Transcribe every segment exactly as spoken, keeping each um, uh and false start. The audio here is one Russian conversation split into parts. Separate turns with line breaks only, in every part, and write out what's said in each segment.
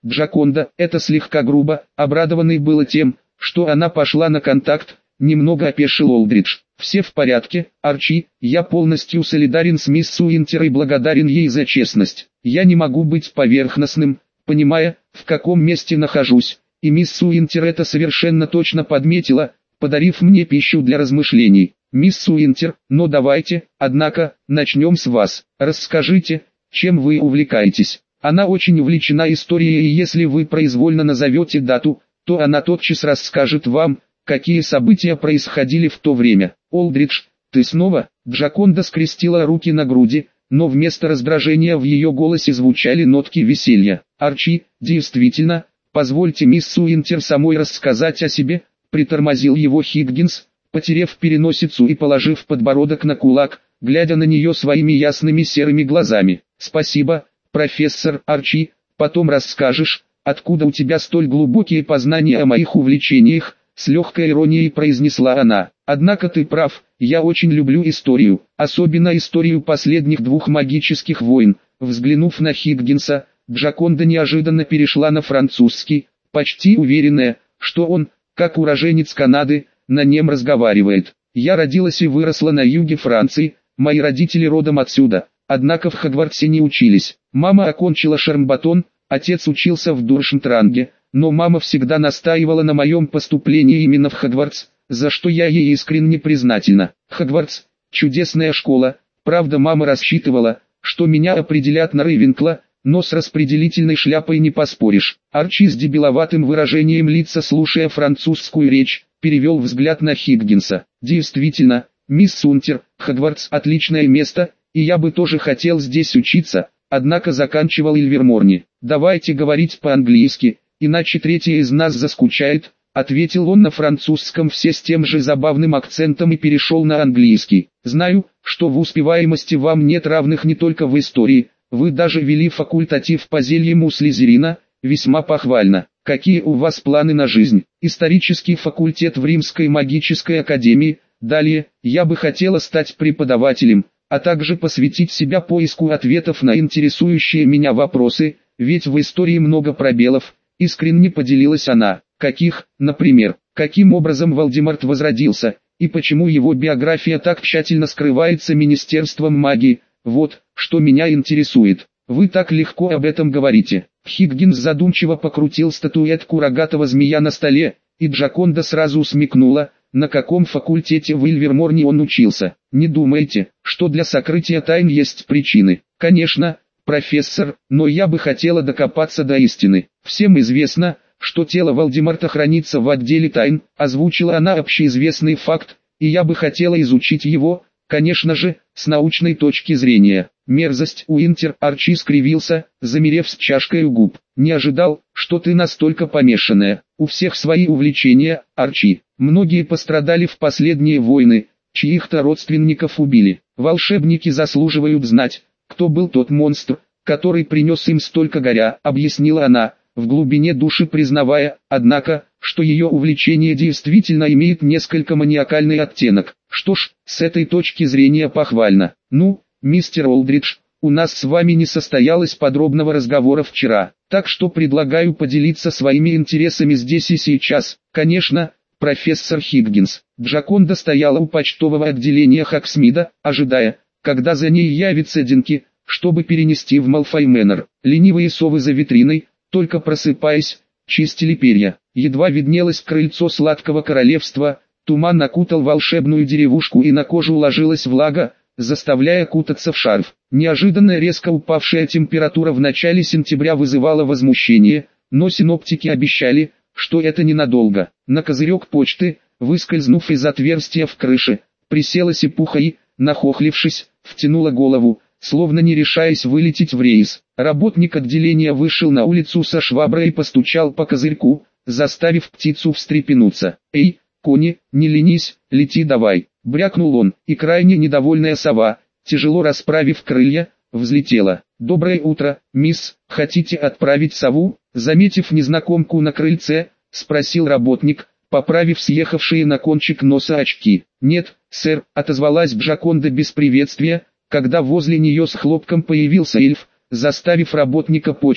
Джаконда, это слегка грубо, обрадованный было тем, что она пошла на контакт, немного опешил Олдридж. «Все в порядке, Арчи, я полностью солидарен с мисс Уинтер и благодарен ей за честность. Я не могу быть поверхностным, понимая, в каком месте нахожусь, и мисс Уинтер это совершенно точно подметила, подарив мне пищу для размышлений. Мисс Уинтер, но давайте, однако, начнем с вас. Расскажите, чем вы увлекаетесь?» Она очень увлечена историей, и если вы произвольно назовете дату, то она тотчас расскажет вам, какие события происходили в то время. «Олдридж, ты снова?» Джаконда скрестила руки на груди, но вместо раздражения в ее голосе звучали нотки веселья. «Арчи, действительно, позвольте мисс Уинтер самой рассказать о себе», притормозил его Хиггинс, потеряв переносицу и положив подбородок на кулак, глядя на нее своими ясными серыми глазами. «Спасибо, профессор Арчи, потом расскажешь, откуда у тебя столь глубокие познания о моих увлечениях», с легкой иронией произнесла она. «Однако ты прав, я очень люблю историю, особенно историю последних двух магических войн». Взглянув на Хиггинса, Джаконда неожиданно перешла на французский, почти уверенная, что он, как уроженец Канады, на нем разговаривает. «Я родилась и выросла на юге Франции, мои родители родом отсюда, однако в Хогвартсе не учились. Мама окончила Шармбатон, отец учился в Дуршентранге, но мама всегда настаивала на моем поступлении именно в Хогвартс, за что я ей искренне признательна. Хогвартс – чудесная школа, правда мама рассчитывала, что меня определят на Рейвенкла, но с распределительной шляпой не поспоришь». Арчи с дебиловатым выражением лица, слушая французскую речь, перевел взгляд на Хиггинса. «Действительно, мисс Унтер, Хогвартс – отличное место, и я бы тоже хотел здесь учиться, однако заканчивал Ильверморни. Давайте говорить по-английски, иначе третья из нас заскучает», ответил он на французском все с тем же забавным акцентом и перешел на английский. «Знаю, что в успеваемости вам нет равных не только в истории, вы даже вели факультатив по зельям у Слизерина, весьма похвально. Какие у вас планы на жизнь?» «Исторический факультет в Римской магической академии. Далее, я бы хотела стать преподавателем, а также посвятить себя поиску ответов на интересующие меня вопросы, ведь в истории много пробелов», искренне поделилась она. «Каких, например, каким образом Волдеморт возродился, и почему его биография так тщательно скрывается Министерством магии, вот, что меня интересует. Вы так легко об этом говорите». Хиггинс задумчиво покрутил статуэтку рогатого змея на столе, и Джаконда сразу смекнула, на каком факультете в Ильверморне он учился. «Не думайте, что для сокрытия тайн есть причины?» «Конечно, профессор, но я бы хотела докопаться до истины. Всем известно, что тело Волдеморта хранится в отделе тайн», озвучила она общеизвестный факт, «и я бы хотела изучить его, конечно же, с научной точки зрения». «Мерзость, Уинтер!» Арчи скривился, замерев с чашкой у губ. «Не ожидал, что ты настолько помешанная. У всех свои увлечения, Арчи. Многие пострадали в последние войны, чьих-то родственников убили. Волшебники заслуживают знать, кто был тот монстр, который принес им столько горя», объяснила она, в глубине души признавая, однако, что ее увлечение действительно имеет несколько маниакальный оттенок. «Что ж, с этой точки зрения похвально. Ну, мистер Олдридж, у нас с вами не состоялось подробного разговора вчера, так что предлагаю поделиться своими интересами здесь и сейчас». «Конечно, профессор Хиггинс». Джаконда стояла у почтового отделения Хоксмида, ожидая, когда за ней явится Динки, чтобы перенести в Малфой Мэннер. Ленивые совы за витриной, только просыпаясь, чистили перья. Едва виднелось крыльцо сладкого королевства, туман окутал волшебную деревушку и на кожу ложилась влага, заставляя кутаться в шарф. Неожиданно резко упавшая температура в начале сентября вызывала возмущение, но синоптики обещали, что это ненадолго. На козырек почты, выскользнув из отверстия в крыше, присела Сипуха и, нахохлившись, втянула голову, словно не решаясь вылететь в рейс. Работник отделения вышел на улицу со шваброй и постучал по козырьку, заставив птицу встрепенуться. «Эй, Кони, не ленись, лети давай!» Брякнул он, и крайне недовольная сова, тяжело расправив крылья, взлетела. «Доброе утро, мисс, хотите отправить сову?» Заметив незнакомку на крыльце, спросил работник, поправив съехавшие на кончик носа очки. «Нет, сэр», отозвалась Джаконда без приветствия, когда возле нее с хлопком появился эльф, заставив работника почты,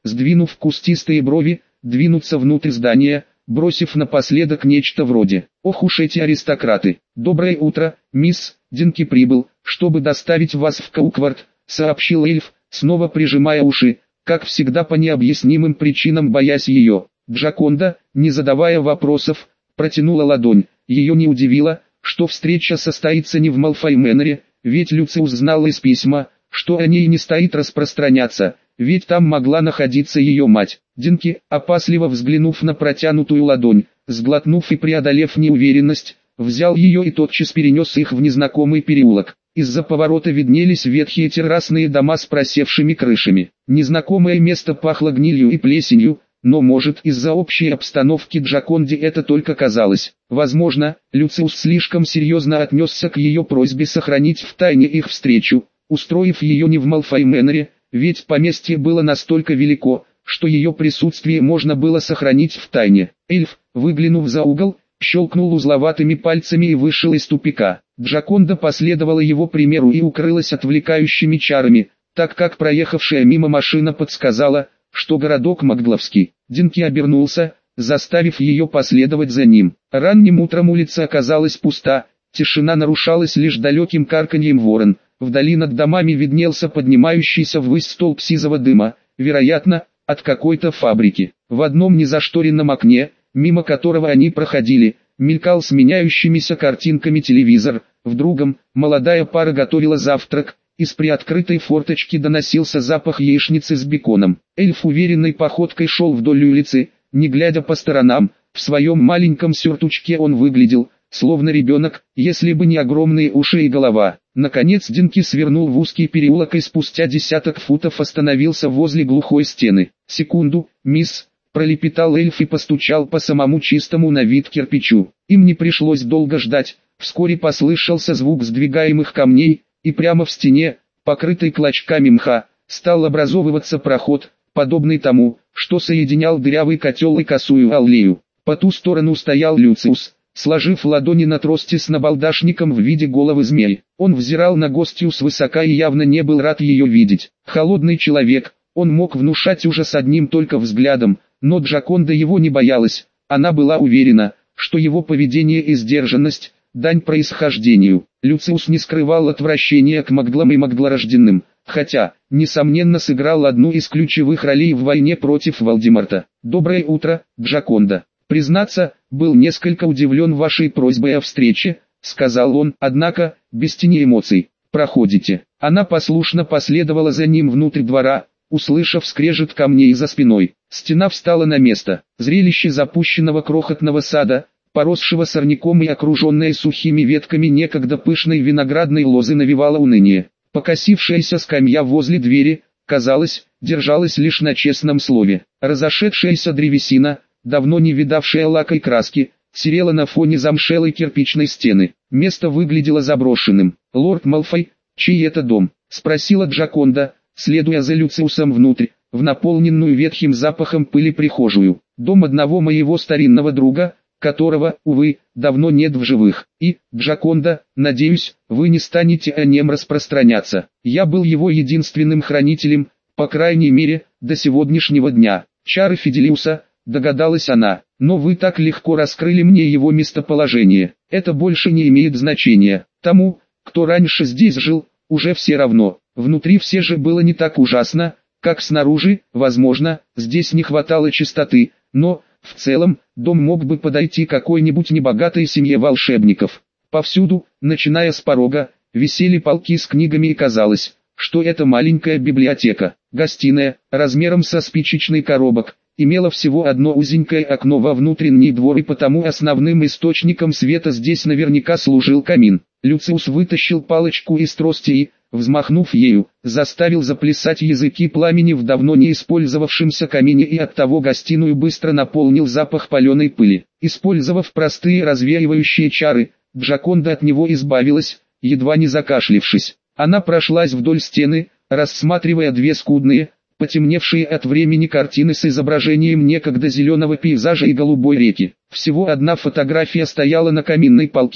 сдвинув кустистые брови, двинуться внутрь здания, бросив напоследок нечто вроде: «Ох уж эти аристократы! Доброе утро, мисс, Динки прибыл, чтобы доставить вас в Кауквард», — сообщил эльф, снова прижимая уши, как всегда по необъяснимым причинам боясь ее. Джаконда, не задавая вопросов, протянула ладонь. Ее не удивило, что встреча состоится не в Малфой Мэннере, ведь Люциус знал из письма, что о ней не стоит распространяться, ведь там могла находиться ее мать. Динки, опасливо взглянув на протянутую ладонь, сглотнув и преодолев неуверенность, взял ее и тотчас перенес их в незнакомый переулок. Из-за поворота виднелись ветхие террасные дома с просевшими крышами. Незнакомое место пахло гнилью и плесенью, но может из-за общей обстановки Джаконде это только казалось. Возможно, Люциус слишком серьезно отнесся к ее просьбе сохранить в тайне их встречу, устроив ее не в Малфой Мэннере, ведь поместье было настолько велико, что ее присутствие можно было сохранить в тайне. Эльф, выглянув за угол, щелкнул узловатыми пальцами и вышел из тупика. Джаконда последовала его примеру и укрылась отвлекающими чарами, так как проехавшая мимо машина подсказала, что городок Магдловский. Динки обернулся, заставив ее последовать за ним. Ранним утром улица оказалась пуста, тишина нарушалась лишь далеким карканьем ворон. Вдали над домами виднелся поднимающийся ввысь столб сизого дыма, вероятно, от какой-то фабрики. В одном незашторенном окне, мимо которого они проходили, мелькал с меняющимися картинками телевизор, в другом, молодая пара готовила завтрак, из приоткрытой форточки доносился запах яичницы с беконом. Эльф уверенной походкой шел вдоль улицы, не глядя по сторонам, в своем маленьком сюртучке он выглядел, словно ребенок, если бы не огромные уши и голова. Наконец Динки свернул в узкий переулок и спустя десяток футов остановился возле глухой стены. «Секунду, мисс», — пролепетал эльф и постучал по самому чистому на вид кирпичу. Им не пришлось долго ждать, вскоре послышался звук сдвигаемых камней, и прямо в стене, покрытой клочками мха, стал образовываться проход, подобный тому, что соединял дырявый котел и косую аллею. По ту сторону стоял Люциус, сложив ладони на трости с набалдашником в виде головы змеи. Он взирал на гостью свысока и явно не был рад ее видеть. Холодный человек, он мог внушать ужас одним только взглядом, но Джаконда его не боялась. Она была уверена, что его поведение и сдержанность – дань происхождению. Люциус не скрывал отвращения к маглам и маглорожденным, хотя, несомненно, сыграл одну из ключевых ролей в войне против Волдеморта. «Доброе утро, Джаконда. Признаться, был несколько удивлен вашей просьбой о встрече», — сказал он, однако, без тени эмоций. «Проходите». Она послушно последовала за ним внутрь двора, услышав скрежет камней за спиной. Стена встала на место. Зрелище запущенного крохотного сада, поросшего сорняком и окруженное сухими ветками некогда пышной виноградной лозы, навевало уныние. Покосившаяся скамья возле двери, казалось, держалась лишь на честном слове. Разошедшаяся древесина, давно не видавшая лака и краски, серела на фоне замшелой кирпичной стены. Место выглядело заброшенным. «Лорд Малфой, чей это дом?» — спросила Джаконда, следуя за Люциусом внутрь, в наполненную ветхим запахом пыли прихожую. «Дом одного моего старинного друга, которого, увы, давно нет в живых. И, Джаконда, надеюсь, вы не станете о нем распространяться. Я был его единственным хранителем, по крайней мере, до сегодняшнего дня. Чары Фиделиуса», — догадалась она, — «но вы так легко раскрыли мне его местоположение. Это больше не имеет значения. Тому, кто раньше здесь жил, уже все равно. Внутри все же было не так ужасно, как снаружи. Возможно, здесь не хватало чистоты, но, в целом, дом мог бы подойти какой-нибудь небогатой семье волшебников». Повсюду, начиная с порога, висели полки с книгами и казалось, что эта маленькая библиотека, гостиная, размером со спичечный коробок, имела всего одно узенькое окно во внутренний двор, и потому основным источником света здесь наверняка служил камин. Люциус вытащил палочку из трости и, взмахнув ею, заставил заплясать языки пламени в давно не использовавшемся камине, и оттого гостиную быстро наполнил запах паленой пыли. Использовав простые развеивающие чары, Джаконда от него избавилась, едва не закашлившись. Она прошлась вдоль стены, рассматривая две скудные, потемневшие от времени картины с изображением некогда зеленого пейзажа и голубой реки. Всего одна фотография стояла на каминной полке,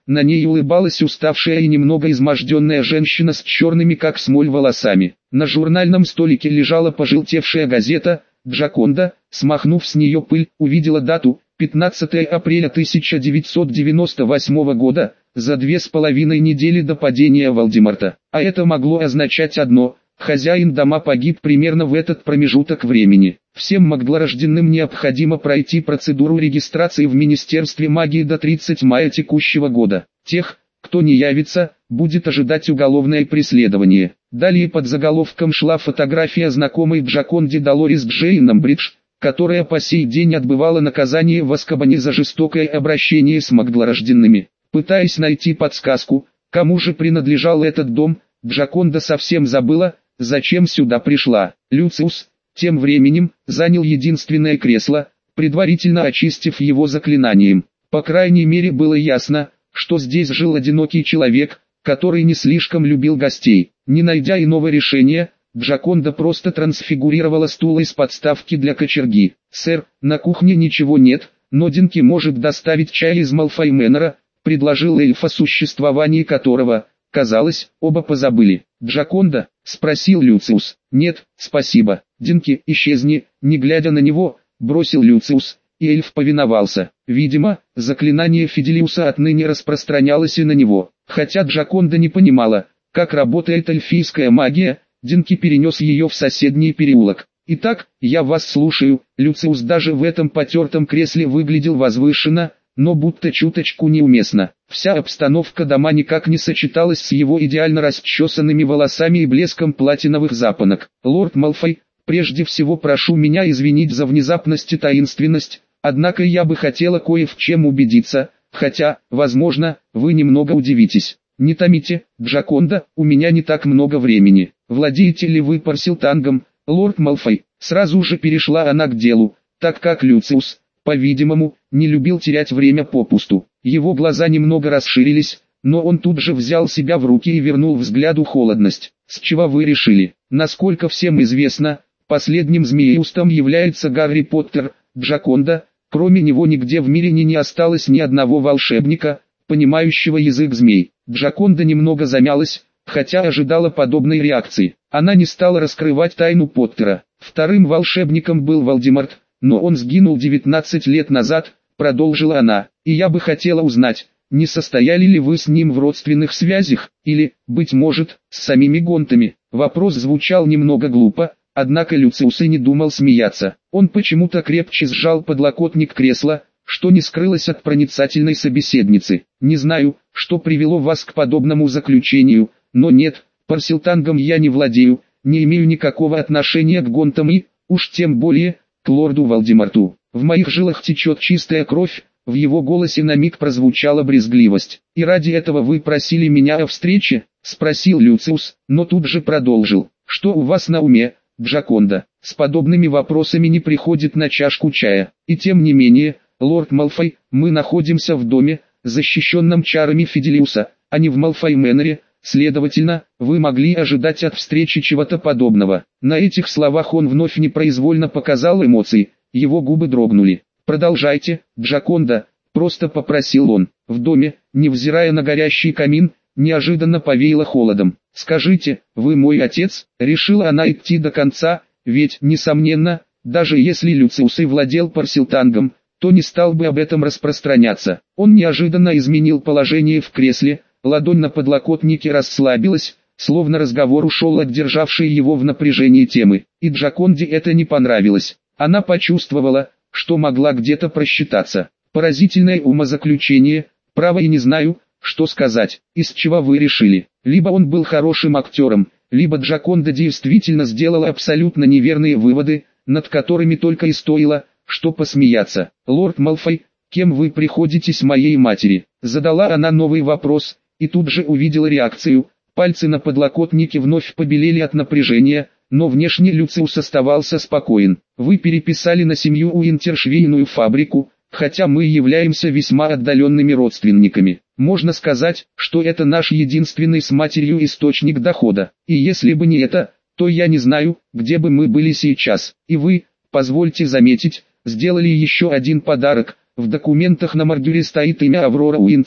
На ней улыбалась уставшая и немного изможденная женщина с черными как смоль волосами. На журнальном столике лежала пожелтевшая газета. Джаконда, смахнув с нее пыль, увидела дату пятнадцатое апреля тысяча девятьсот девяносто восьмого года, за две с половиной недели до падения Волдеморта. А это могло означать одно: хозяин дома погиб примерно в этот промежуток времени. Всем магдлорожденным необходимо пройти процедуру регистрации в Министерстве магии до тридцатого мая текущего года. Тех, кто не явится, будет ожидать уголовное преследование. Далее под заголовком шла фотография знакомой Джаконде Долорес Джейн Амбридж, которая по сей день отбывала наказание в Азкабане за жестокое обращение с магдлорожденными. Пытаясь найти подсказку, кому же принадлежал этот дом, Джаконда совсем забыла, зачем сюда пришла. Люциус, тем временем, занял единственное кресло, предварительно очистив его заклинанием. По крайней мере было ясно, что здесь жил одинокий человек, который не слишком любил гостей. Не найдя иного решения, Джаконда просто трансфигурировала стул из подставки для кочерги. «Сэр, на кухне ничего нет, но Динки может доставить чай из Малфой Мэннера», предложил эльф, о существовании которого, казалось, оба позабыли. «Джаконда?» — спросил Люциус. «Нет, спасибо. Динки, исчезни», — не глядя на него, бросил Люциус, и эльф повиновался. Видимо, заклинание Фиделиуса отныне распространялось и на него. Хотя Джаконда не понимала, как работает эльфийская магия, Динки перенес ее в соседний переулок. «Итак, я вас слушаю». Люциус даже в этом потертом кресле выглядел возвышенно, но будто чуточку неуместно. Вся обстановка дома никак не сочеталась с его идеально расчесанными волосами и блеском платиновых запонок. «Лорд Малфой, прежде всего прошу меня извинить за внезапность и таинственность, однако я бы хотела кое в чем убедиться, хотя, возможно, вы немного удивитесь». «Не томите, Джаконда, у меня не так много времени. Владеете ли вы парсилтангом, лорд Малфой?» Сразу же перешла она к делу, так как Люциус, по-видимому, не любил терять время попусту. Его глаза немного расширились, но он тут же взял себя в руки и вернул взгляду холодность. «С чего вы решили?» «Насколько всем известно, последним змееустом является Гарри Поттер, Джаконда. Кроме него нигде в мире не, не осталось ни одного волшебника, понимающего язык змей». Джаконда немного замялась, хотя ожидала подобной реакции. Она не стала раскрывать тайну Поттера. Вторым волшебником был Волдеморт, но он сгинул девятнадцать лет назад, продолжила она. И я бы хотела узнать, не состояли ли вы с ним в родственных связях, или, быть может, с самими Гонтами. Вопрос звучал немного глупо, однако Люциус и не думал смеяться. Он почему-то крепче сжал подлокотник кресла, что не скрылось от проницательной собеседницы. «Не знаю, что привело вас к подобному заключению, но нет, парсилтангом я не владею, не имею никакого отношения к Гонтам и, уж тем более, к лорду Волдеморту. В моих жилах течет чистая кровь». В его голосе на миг прозвучала брезгливость. «И ради этого вы просили меня о встрече?» — спросил Люциус, но тут же продолжил. «Что у вас на уме, Джаконда? С подобными вопросами не приходит на чашку чая. И тем не менее, лорд Малфой, мы находимся в доме, защищенном чарами Фиделиуса, а не в Малфой Мэннере, следовательно, вы могли ожидать от встречи чего-то подобного». На этих словах он вновь непроизвольно показал эмоции, его губы дрогнули. «Продолжайте, Джаконда», — просто попросил он. В доме, невзирая на горящий камин, неожиданно повеяло холодом. «Скажите, вы мой отец?» Решила она идти до конца, ведь, несомненно, даже если Люциус и владел парсилтангом, то не стал бы об этом распространяться. Он неожиданно изменил положение в кресле, ладонь на подлокотнике расслабилась, словно разговор ушел от державшей его в напряжении темы. И Джаконде это не понравилось. Она почувствовала, что могла где-то просчитаться. Поразительное умозаключение, право и не знаю, что сказать. Из чего вы решили? Либо он был хорошим актером, либо Джаконда действительно сделала абсолютно неверные выводы, над которыми только и стоило, что посмеяться. «Лорд Малфой, кем вы приходитесь моей матери?» Задала она новый вопрос, и тут же увидела реакцию. Пальцы на подлокотнике вновь побелели от напряжения, но внешне Люциус оставался спокоен. «Вы переписали на семью Уинтер швейную фабрику, хотя мы являемся весьма отдаленными родственниками. Можно сказать, что это наш единственный с матерью источник дохода. И если бы не это, то я не знаю, где бы мы были сейчас. И вы, позвольте заметить, сделали еще один подарок. В документах на маркере стоит имя Аврора Уинтер,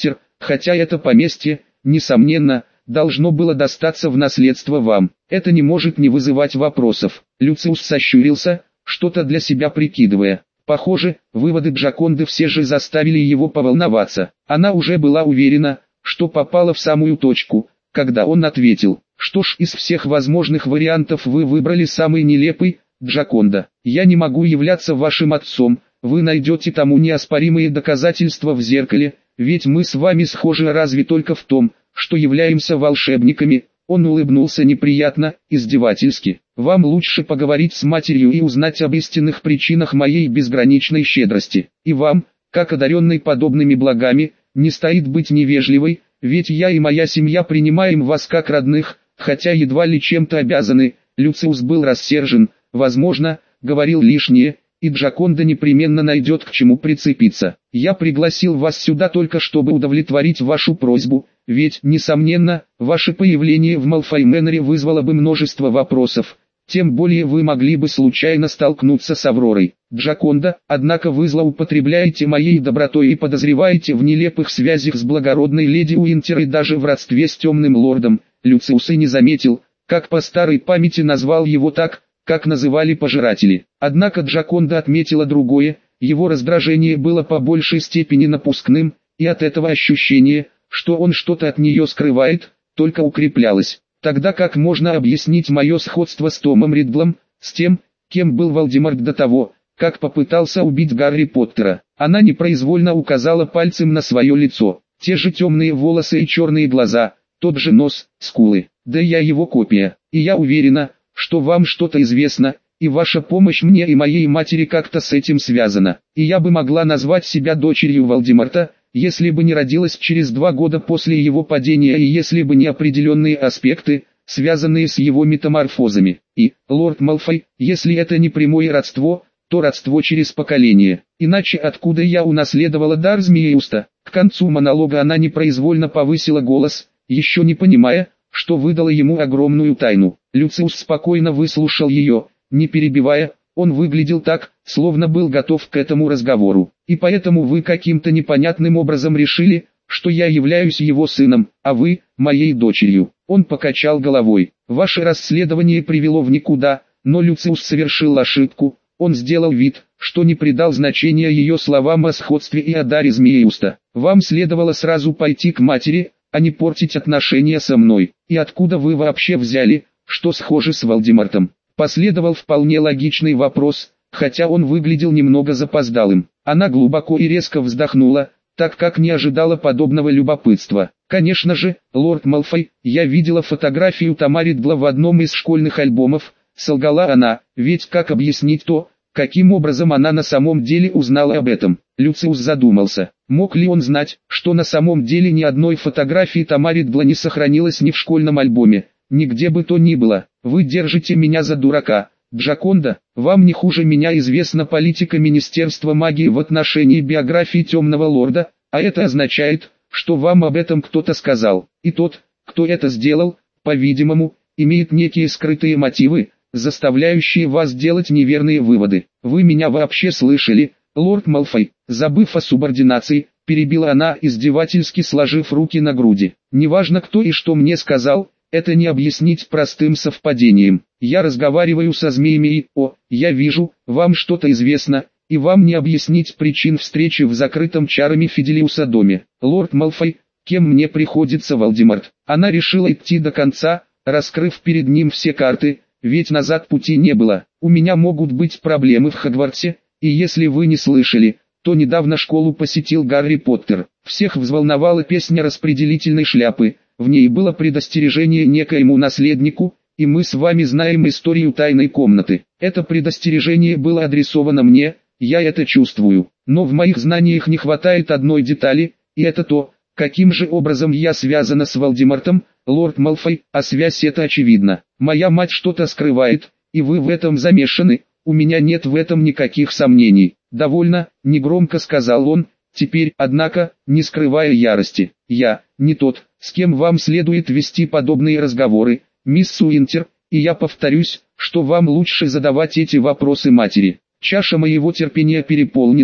хотя это поместье, несомненно, должно было достаться в наследство вам. Это не может не вызывать вопросов. Люциус сощурился, что-то для себя прикидывая. Похоже, выводы Джаконды все же заставили его поволноваться. Она уже была уверена, что попала в самую точку, когда он ответил: «Что ж, из всех возможных вариантов вы выбрали самый нелепый, Джаконда. Я не могу являться вашим отцом, вы найдете тому неоспоримые доказательства в зеркале, ведь мы с вами схожи разве только в том, что являемся волшебниками». Он улыбнулся неприятно, издевательски. «Вам лучше поговорить с матерью и узнать об истинных причинах моей безграничной щедрости. И вам, как одаренной подобными благами, не стоит быть невежливой, ведь я и моя семья принимаем вас как родных, хотя едва ли чем-то обязаны». Люциус был рассержен, возможно, говорил лишнее, и Джаконда непременно найдет к чему прицепиться. «Я пригласил вас сюда только чтобы удовлетворить вашу просьбу, ведь, несомненно, ваше появление в Малфой Мэннере вызвало бы множество вопросов, тем более вы могли бы случайно столкнуться с Авророй. Джаконда, однако вы злоупотребляете моей добротой и подозреваете в нелепых связях с благородной леди Уинтер и даже в родстве с темным лордом». Люциус и не заметил, как по старой памяти назвал его так, как называли пожиратели. Однако Джаконда отметила другое, его раздражение было по большей степени напускным, и от этого ощущение, что он что-то от нее скрывает, только укреплялось. Тогда как можно объяснить мое сходство с Томом Риддлом, с тем, кем был Волдеморт до того, как попытался убить Гарри Поттера? Она непроизвольно указала пальцем на свое лицо. Те же темные волосы и черные глаза, тот же нос, скулы. Да я его копия, и я уверена, что вам что-то известно, и ваша помощь мне и моей матери как-то с этим связана. И я бы могла назвать себя дочерью Волдеморта, если бы не родилась через два года после его падения и если бы не определенные аспекты, связанные с его метаморфозами. И, лорд Малфой, если это не прямое родство, то родство через поколение. Иначе откуда я унаследовала дар Змееуста? К концу монолога она непроизвольно повысила голос, еще не понимая, что выдала ему огромную тайну. Люциус спокойно выслушал ее, не перебивая. Он выглядел так, словно был готов к этому разговору. «И поэтому вы каким-то непонятным образом решили, что я являюсь его сыном, а вы – моей дочерью». Он покачал головой. «Ваше расследование привело в никуда», но Люциус совершил ошибку. Он сделал вид, что не придал значения ее словам о сходстве и о даре Змееуста. «Вам следовало сразу пойти к матери, а не портить отношения со мной. И откуда вы вообще взяли, что схожи с Волдемортом?» Последовал вполне логичный вопрос, хотя он выглядел немного запоздалым. Она глубоко и резко вздохнула, так как не ожидала подобного любопытства. «Конечно же, лорд Малфой, я видела фотографию Тома Риддла в одном из школьных альбомов», солгала она, ведь как объяснить то, каким образом она на самом деле узнала об этом? Люциус задумался, мог ли он знать, что на самом деле ни одной фотографии Тома Риддла не сохранилось ни в школьном альбоме, нигде бы то ни было. «Вы держите меня за дурака, Джаконда, вам не хуже меня известна политика Министерства магии в отношении биографии Темного Лорда, а это означает, что вам об этом кто-то сказал, и тот, кто это сделал, по-видимому, имеет некие скрытые мотивы, заставляющие вас делать неверные выводы. Вы меня вообще слышали, лорд Малфой?» Забыв о субординации, перебила она, издевательски сложив руки на груди. «Неважно, кто и что мне сказал, это не объяснить простым совпадением. Я разговариваю со змеями и, о, я вижу, вам что-то известно, и вам не объяснить причин встречи в закрытом чарами Фиделиуса доме. Лорд Малфой, кем мне приходится Волдеморт?» Она решила идти до конца, раскрыв перед ним все карты, ведь назад пути не было. «У меня могут быть проблемы в Хогвартсе, и если вы не слышали, то недавно школу посетил Гарри Поттер. Всех взволновала песня распределительной шляпы. В ней было предостережение некоему наследнику, и мы с вами знаем историю тайной комнаты. Это предостережение было адресовано мне, я это чувствую. Но в моих знаниях не хватает одной детали, и это то, каким же образом я связана с Волдемортом, лорд Малфой, а связь эта очевидна. Моя мать что-то скрывает, и вы в этом замешаны, у меня нет в этом никаких сомнений». «Довольно», — негромко сказал он, теперь, однако, не скрывая ярости. «Я, не тот, с кем вам следует вести подобные разговоры, мисс Уинтер, и я повторюсь, что вам лучше задавать эти вопросы матери. Чаша моего терпения переполнена,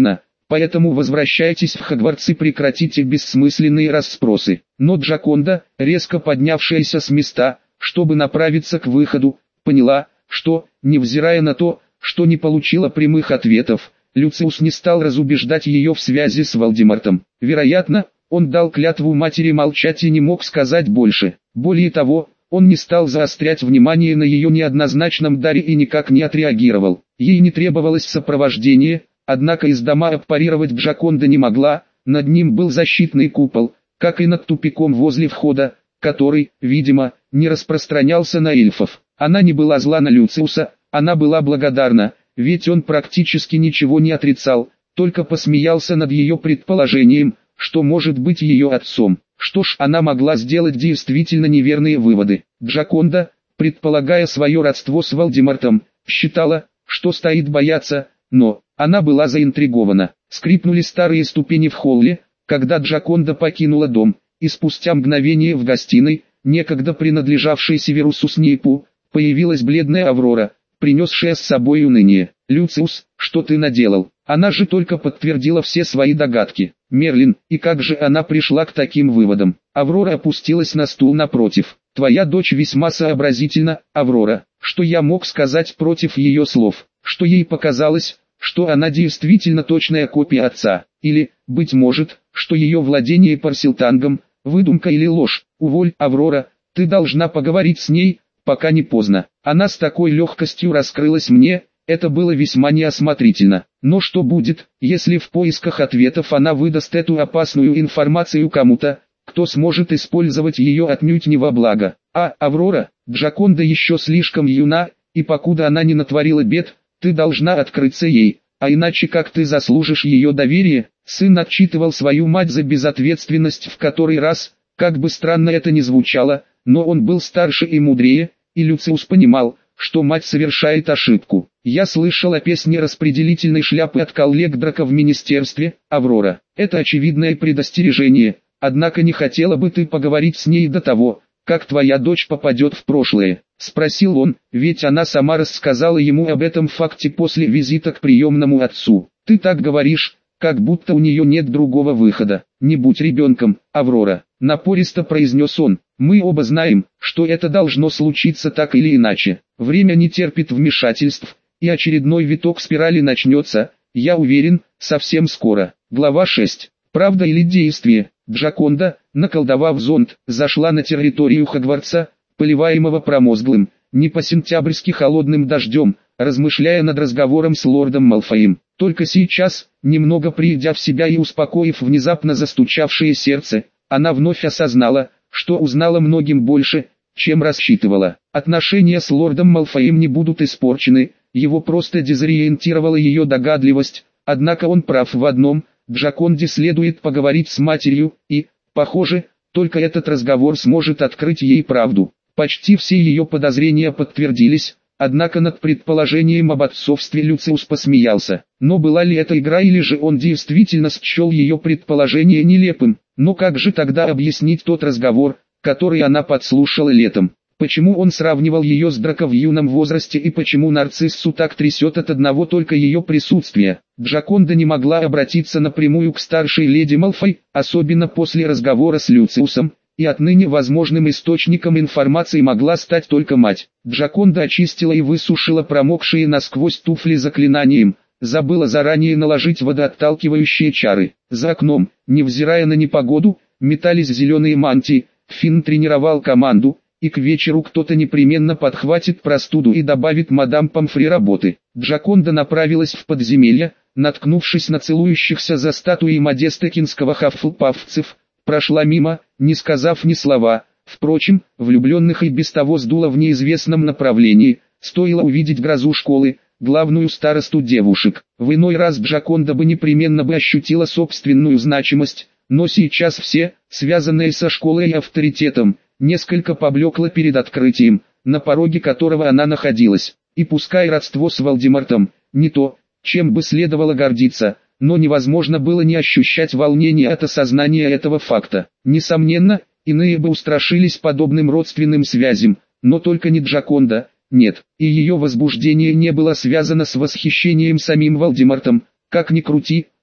Поэтому возвращайтесь в Хогвартс и прекратите бессмысленные расспросы. Но Джаконда, резко поднявшаяся с места, чтобы направиться к выходу, поняла, что, невзирая на то, что не получила прямых ответов, Люциус не стал разубеждать ее в связи с Волдемортом. Вероятно, он дал клятву матери молчать и не мог сказать больше. Более того, он не стал заострять внимание на ее неоднозначном даре и никак не отреагировал. Ей не требовалось сопровождение, однако из дома аппарировать Джаконда не могла, над ним был защитный купол, как и над тупиком возле входа, который, видимо, не распространялся на эльфов. Она не была зла на Люциуса, она была благодарна, ведь он практически ничего не отрицал, только посмеялся над ее предположением, что может быть ее отцом. Что ж, она могла сделать действительно неверные выводы. Джаконда, предполагая свое родство с Волдемортом, считала, что стоит бояться, но она была заинтригована. Скрипнули старые ступени в холле, когда Джаконда покинула дом, и спустя мгновение в гостиной, некогда принадлежавшей Северусу Снейпу, появилась бледная Аврора, принесшая с собой уныние. «Люциус, что ты наделал?» Она же только подтвердила все свои догадки. «Мерлин, и как же она пришла к таким выводам?» Аврора опустилась на стул напротив. «Твоя дочь весьма сообразительна, Аврора». Что я мог сказать против ее слов? Что ей показалось, что она действительно точная копия отца? Или, быть может, что ее владение Парсилтангом – выдумка или ложь? Уволь, Аврора, ты должна поговорить с ней, пока не поздно. Она с такой легкостью раскрылась мне, это было весьма неосмотрительно. Но что будет, если в поисках ответов она выдаст эту опасную информацию кому-то, кто сможет использовать ее отнюдь не во благо? А, Аврора, Джаконда еще слишком юна, и покуда она не натворила бед, ты должна открыться ей, а иначе как ты заслужишь ее доверие? Сын отчитывал свою мать за безответственность в который раз, как бы странно это ни звучало, но он был старше и мудрее, и Люциус понимал, что мать совершает ошибку. Я слышал о песне распределительной шляпы от коллег Драка в министерстве, Аврора. Это очевидное предостережение, однако не хотела бы ты поговорить с ней до того, как твоя дочь попадет в прошлое? Спросил он, ведь она сама рассказала ему об этом факте после визита к приемному отцу. Ты так говоришь, как будто у нее нет другого выхода. Не будь ребенком, Аврора, напористо произнес он. Мы оба знаем, что это должно случиться так или иначе. Время не терпит вмешательств, и очередной виток спирали начнется, я уверен, совсем скоро. Глава шесть. Правда или действие? Джаконда, наколдовав зонт, зашла на территорию Хогвартса, поливаемого промозглым, не по-сентябрьски холодным дождем, размышляя над разговором с лордом Малфоем. Только сейчас, немного придя в себя и успокоив внезапно застучавшее сердце, она вновь осознала, что узнала многим больше, чем рассчитывала. Отношения с лордом Малфоем не будут испорчены, его просто дезориентировала ее догадливость, однако он прав в одном – Джаконде следует поговорить с матерью, и, похоже, только этот разговор сможет открыть ей правду. Почти все ее подозрения подтвердились, однако над предположением об отцовстве Люциус посмеялся. Но была ли это игра или же он действительно счел ее предположение нелепым? Но как же тогда объяснить тот разговор, который она подслушала летом? Почему он сравнивал ее с Драко в юном возрасте и почему Нарциссу так трясет от одного только ее присутствия? Джаконда не могла обратиться напрямую к старшей леди Малфой, особенно после разговора с Люциусом, и отныне возможным источником информации могла стать только мать. Джаконда очистила и высушила промокшие насквозь туфли заклинанием, забыла заранее наложить водоотталкивающие чары. За окном, невзирая на непогоду, метались зеленые мантии, Финн тренировал команду, и к вечеру кто-то непременно подхватит простуду и добавит мадам Помфри работы. Джаконда направилась в подземелье, наткнувшись на целующихся за статуей Модестекинского хаффлпафцев, прошла мимо, не сказав ни слова. Впрочем, влюбленных и без того сдуло в неизвестном направлении, стоило увидеть грозу школы, главную старосту девушек. В иной раз Джаконда бы непременно бы ощутила собственную значимость, но сейчас все, связанные со школой и авторитетом, несколько поблекло перед открытием, на пороге которого она находилась. И пускай родство с Волдемортом не то, чем бы следовало гордиться, но невозможно было не ощущать волнения от осознания этого факта. Несомненно, иные бы устрашились подобным родственным связям, но только не Джаконда, нет, и ее возбуждение не было связано с восхищением самим Волдемортом. Как ни крути,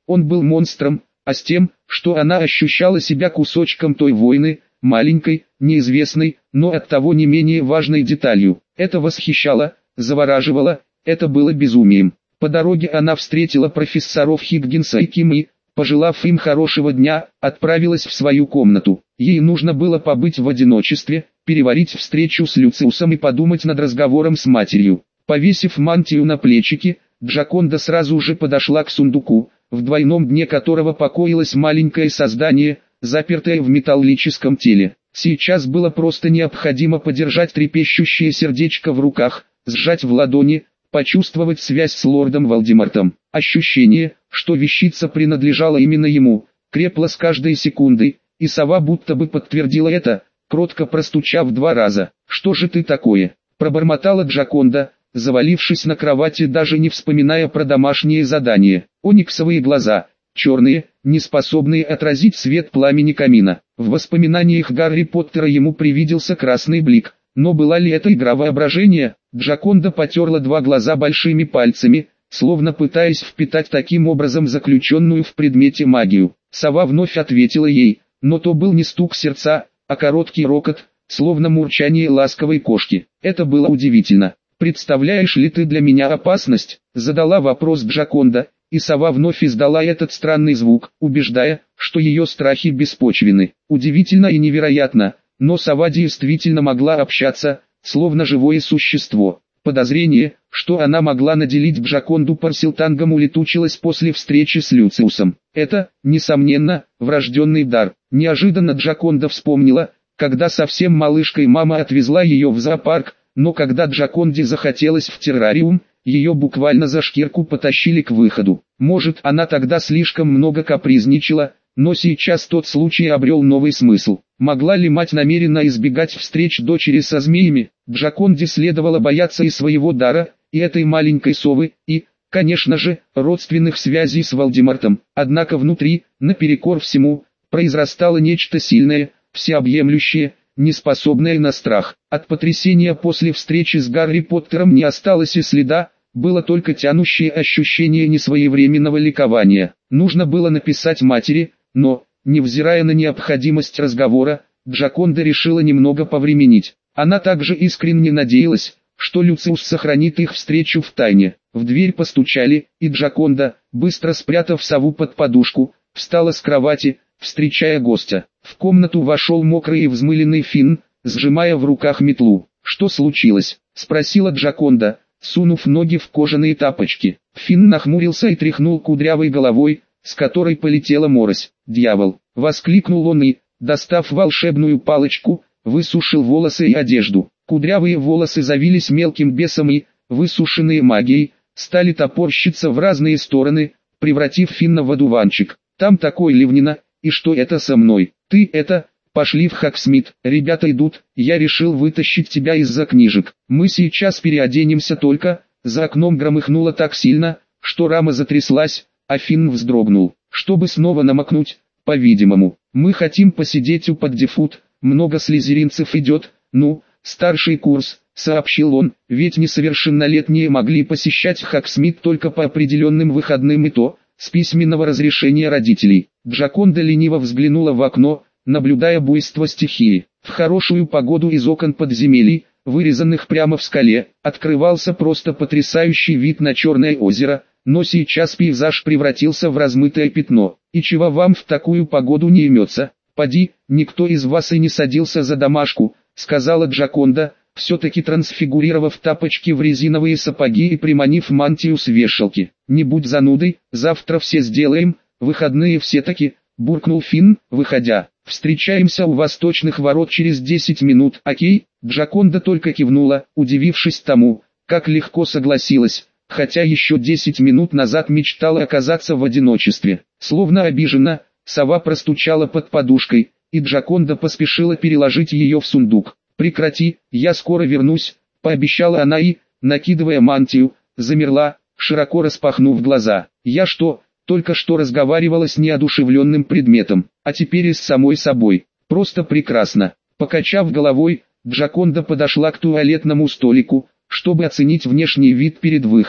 он был монстром, а с тем, что она ощущала себя кусочком той войны, маленькой, неизвестной, но оттого не менее важной деталью. Это восхищало, завораживало, это было безумием. По дороге она встретила профессоров Хиггинса и Ким и, пожелав им хорошего дня, отправилась в свою комнату. Ей нужно было побыть в одиночестве, переварить встречу с Люциусом и подумать над разговором с матерью. Повесив мантию на плечики, Джаконда сразу же подошла к сундуку, в двойном дне которого покоилось маленькое создание, запертое в металлическом теле. Сейчас было просто необходимо подержать трепещущее сердечко в руках, сжать в ладони, почувствовать связь с лордом Волдемортом. Ощущение, что вещица принадлежала именно ему, крепло с каждой секундой, и сова будто бы подтвердила это, кротко простучав два раза. «Что же ты такое?» – пробормотала Джаконда, завалившись на кровати, даже не вспоминая про домашнее задание. Ониксовые глаза, черные, неспособные отразить свет пламени камина. В воспоминаниях Гарри Поттера ему привиделся красный блик. Но была ли это игра воображения? Джаконда потерла два глаза большими пальцами, словно пытаясь впитать таким образом заключенную в предмете магию. Сова вновь ответила ей, но то был не стук сердца, а короткий рокот, словно мурчание ласковой кошки. Это было удивительно. «Представляешь ли ты для меня опасность?» – задала вопрос Джаконда, и сова вновь издала этот странный звук, убеждая, что ее страхи беспочвенны. Удивительно и невероятно, но сова действительно могла общаться, словно живое существо. Подозрение, что она могла наделить Джаконду Парселтангом, улетучилось после встречи с Люциусом. Это, несомненно, врожденный дар. Неожиданно Джаконда вспомнила, когда совсем малышкой мама отвезла ее в зоопарк, но когда Джаконде захотелось в террариум, ее буквально за шкирку потащили к выходу. Может, она тогда слишком много капризничала, но сейчас тот случай обрел новый смысл. Могла ли мать намеренно избегать встреч дочери со змеями? Джаконде следовало бояться и своего дара, и этой маленькой совы, и, конечно же, родственных связей с Волдемортом. Однако внутри, наперекор всему, произрастало нечто сильное, всеобъемлющее, неспособное на страх. От потрясения после встречи с Гарри Поттером не осталось и следа, было только тянущее ощущение несвоевременного ликования. Нужно было написать матери, но, невзирая на необходимость разговора, Джаконда решила немного повременить. Она также искренне надеялась, что Люциус сохранит их встречу в тайне. В дверь постучали, и Джаконда, быстро спрятав сову под подушку, встала с кровати, встречая гостя. В комнату вошел мокрый и взмыленный Финн, сжимая в руках метлу. «Что случилось?» – спросила Джаконда, сунув ноги в кожаные тапочки. Финн нахмурился и тряхнул кудрявой головой, с которой полетела морось. «Дьявол!» – воскликнул он и, достав волшебную палочку, высушил волосы и одежду. Кудрявые волосы завились мелким бесом и, высушенные магией, стали топорщиться в разные стороны, превратив Финна в одуванчик. «Там такой ливнина, и что это со мной? Ты это...» «Пошли в Хогсмит, ребята идут, я решил вытащить тебя из-за книжек. Мы сейчас переоденемся только...» За окном громыхнуло так сильно, что рама затряслась, а Финн вздрогнул. «Чтобы снова намокнуть, по-видимому. Мы хотим посидеть у Паддифут, много слизеринцев идет, ну, старший курс», — сообщил он, «ведь несовершеннолетние могли посещать Хогсмит только по определенным выходным и то, с письменного разрешения родителей». Джаконда лениво взглянула в окно, наблюдая буйство стихии. В хорошую погоду из окон подземелий, вырезанных прямо в скале, открывался просто потрясающий вид на Черное озеро, но сейчас пейзаж превратился в размытое пятно. «И чего вам в такую погоду не имется? Поди, никто из вас и не садился за домашку», — сказала Джаконда, все-таки трансфигурировав тапочки в резиновые сапоги и приманив мантию с вешалки. «Не будь занудой, завтра все сделаем, выходные все-таки», — буркнул Финн, выходя. «Встречаемся у восточных ворот через десять минут, окей?» Джаконда только кивнула, удивившись тому, как легко согласилась, хотя еще десять минут назад мечтала оказаться в одиночестве. Словно обижена, сова простучала под подушкой, и Джаконда поспешила переложить ее в сундук. «Прекрати, я скоро вернусь», — пообещала она и, накидывая мантию, замерла, широко распахнув глаза. «Я что?» Только что разговаривала с неодушевленным предметом, а теперь и с самой собой. Просто прекрасно. Покачав головой, Джаконда подошла к туалетному столику, чтобы оценить внешний вид перед выходом.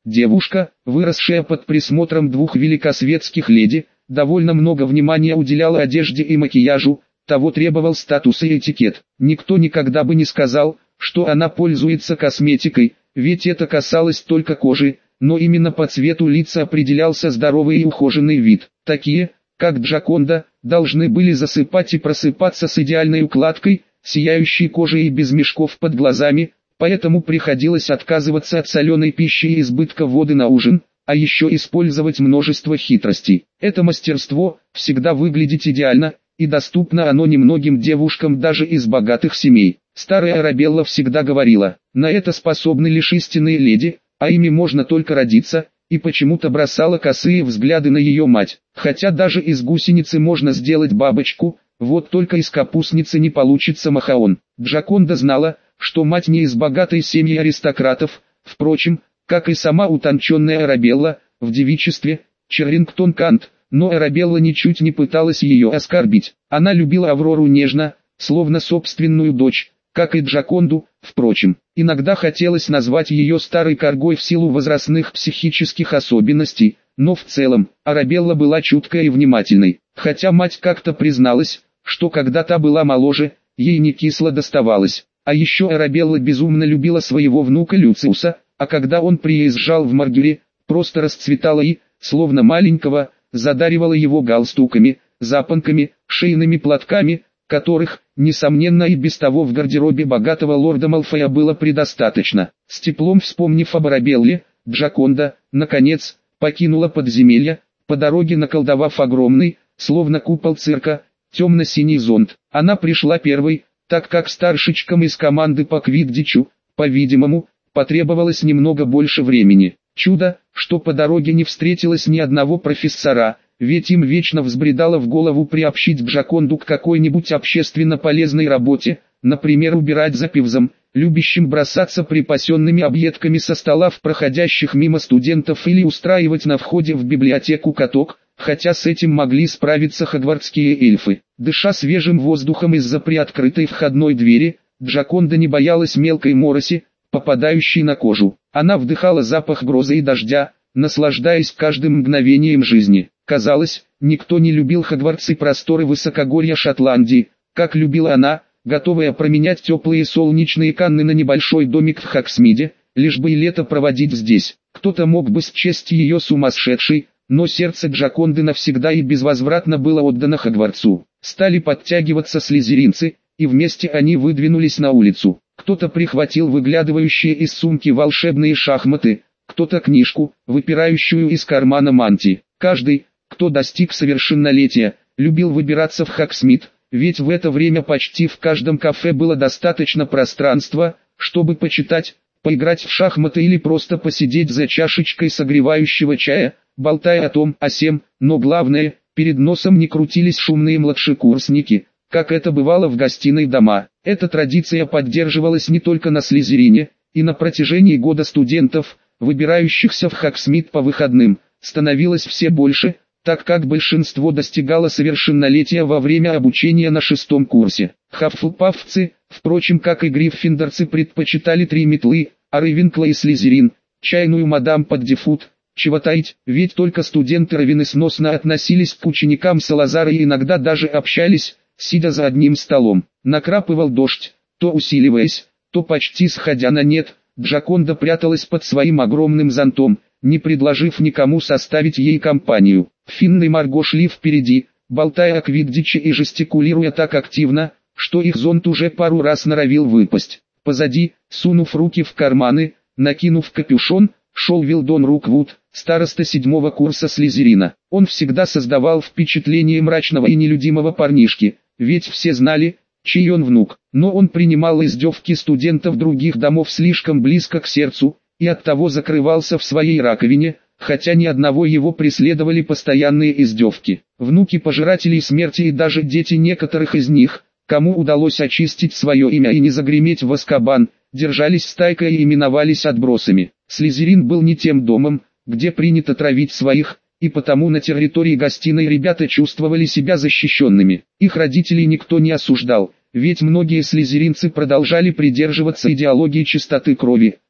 Девушка, выросшая под присмотром двух великосветских леди, довольно много внимания уделяла одежде и макияжу, того требовал статус и этикет. Никто никогда бы не сказал, что она пользуется косметикой, ведь это касалось только кожи, но именно по цвету лица определялся здоровый и ухоженный вид. Такие, как Джаконда, должны были засыпать и просыпаться с идеальной укладкой, сияющей кожей и без мешков под глазами, поэтому приходилось отказываться от соленой пищи и избытка воды на ужин, а еще использовать множество хитростей. Это мастерство, всегда выглядеть идеально, и доступно оно немногим девушкам даже из богатых семей. Старая Арабелла всегда говорила, на это способны лишь истинные леди, а ими можно только родиться, и почему-то бросала косые взгляды на ее мать. Хотя даже из гусеницы можно сделать бабочку, вот только из капустницы не получится махаон. Джаконда знала, что мать не из богатой семьи аристократов, впрочем, как и сама утонченная Арабелла, в девичестве, Чарлингтон Кант, но Арабелла ничуть не пыталась ее оскорбить. Она любила Аврору нежно, словно собственную дочь, как и Джаконду, впрочем. Иногда хотелось назвать ее старой коргой в силу возрастных психических особенностей, но в целом, Арабелла была чуткой и внимательной. Хотя мать как-то призналась, что когда та была моложе, ей не кисло доставалось. А еще Арабелла безумно любила своего внука Люциуса, а когда он приезжал в Маргюри, просто расцветала и, словно маленького, задаривала его галстуками, запонками, шейными платками, которых, несомненно и без того в гардеробе богатого лорда Малфоя было предостаточно. С теплом вспомнив об Арабелле, Джаконда, наконец, покинула подземелье, по дороге наколдовав огромный, словно купол цирка, темно-синий зонт. Она пришла первой, так как старшечкам из команды по квиддичу, по-видимому, потребовалось немного больше времени. Чудо, что по дороге не встретилось ни одного профессора, ведь им вечно взбредало в голову приобщить Джаконду к какой-нибудь общественно полезной работе, например убирать за пивзом, любящим бросаться припасенными объедками со стола в проходящих мимо студентов или устраивать на входе в библиотеку каток, хотя с этим могли справиться хогвартские эльфы. Дыша свежим воздухом из-за приоткрытой входной двери, Джаконда не боялась мелкой мороси, попадающей на кожу. Она вдыхала запах грозы и дождя, наслаждаясь каждым мгновением жизни. Казалось, никто не любил Хогвартс и просторы высокогорья Шотландии, как любила она, готовая променять теплые солнечные канны на небольшой домик в Хогсмиде, лишь бы и лето проводить здесь. Кто-то мог бы счесть ее сумасшедшей, но сердце Джаконды навсегда и безвозвратно было отдано Хогвартсу. Стали подтягиваться слизеринцы, и вместе они выдвинулись на улицу. Кто-то прихватил выглядывающие из сумки волшебные шахматы, кто-то книжку, выпирающую из кармана мантии. Каждый, кто достиг совершеннолетия, любил выбираться в Хогсмид, ведь в это время почти в каждом кафе было достаточно пространства, чтобы почитать, поиграть в шахматы или просто посидеть за чашечкой согревающего чая, болтая о том, о сем, но главное, перед носом не крутились шумные младшекурсники, как это бывало в гостиной дома. Эта традиция поддерживалась не только на Слизерине, и на протяжении года студентов, выбирающихся в Хогсмид по выходным, становилось все больше, так как большинство достигало совершеннолетия во время обучения на шестом курсе. Хаффлпафцы, впрочем как и гриффиндорцы, предпочитали три метлы, а Рейвенкла и Слизерин, чайную мадам Поддифут. Чего таить, ведь только студенты Равены сносно относились к ученикам Салазара и иногда даже общались, сидя за одним столом. Накрапывал дождь, то усиливаясь, то почти сходя на нет. Джаконда пряталась под своим огромным зонтом, не предложив никому составить ей компанию. Финн и Марго шли впереди, болтая о квиддиче и жестикулируя так активно, что их зонт уже пару раз норовил выпасть. Позади, сунув руки в карманы, накинув капюшон, шел Вилдон Руквуд, староста седьмого курса Слизерина. Он всегда создавал впечатление мрачного и нелюдимого парнишки, ведь все знали, чей он внук. Но он принимал издевки студентов других домов слишком близко к сердцу, и оттого закрывался в своей раковине, хотя ни одного его преследовали постоянные издевки. Внуки пожирателей смерти и даже дети некоторых из них, кому удалось очистить свое имя и не загреметь в Азкабан, держались стайкой и именовались отбросами. Слизерин был не тем домом, где принято травить своих, и потому на территории гостиной ребята чувствовали себя защищенными. Их родителей никто не осуждал, ведь многие слизеринцы продолжали придерживаться идеологии чистоты крови,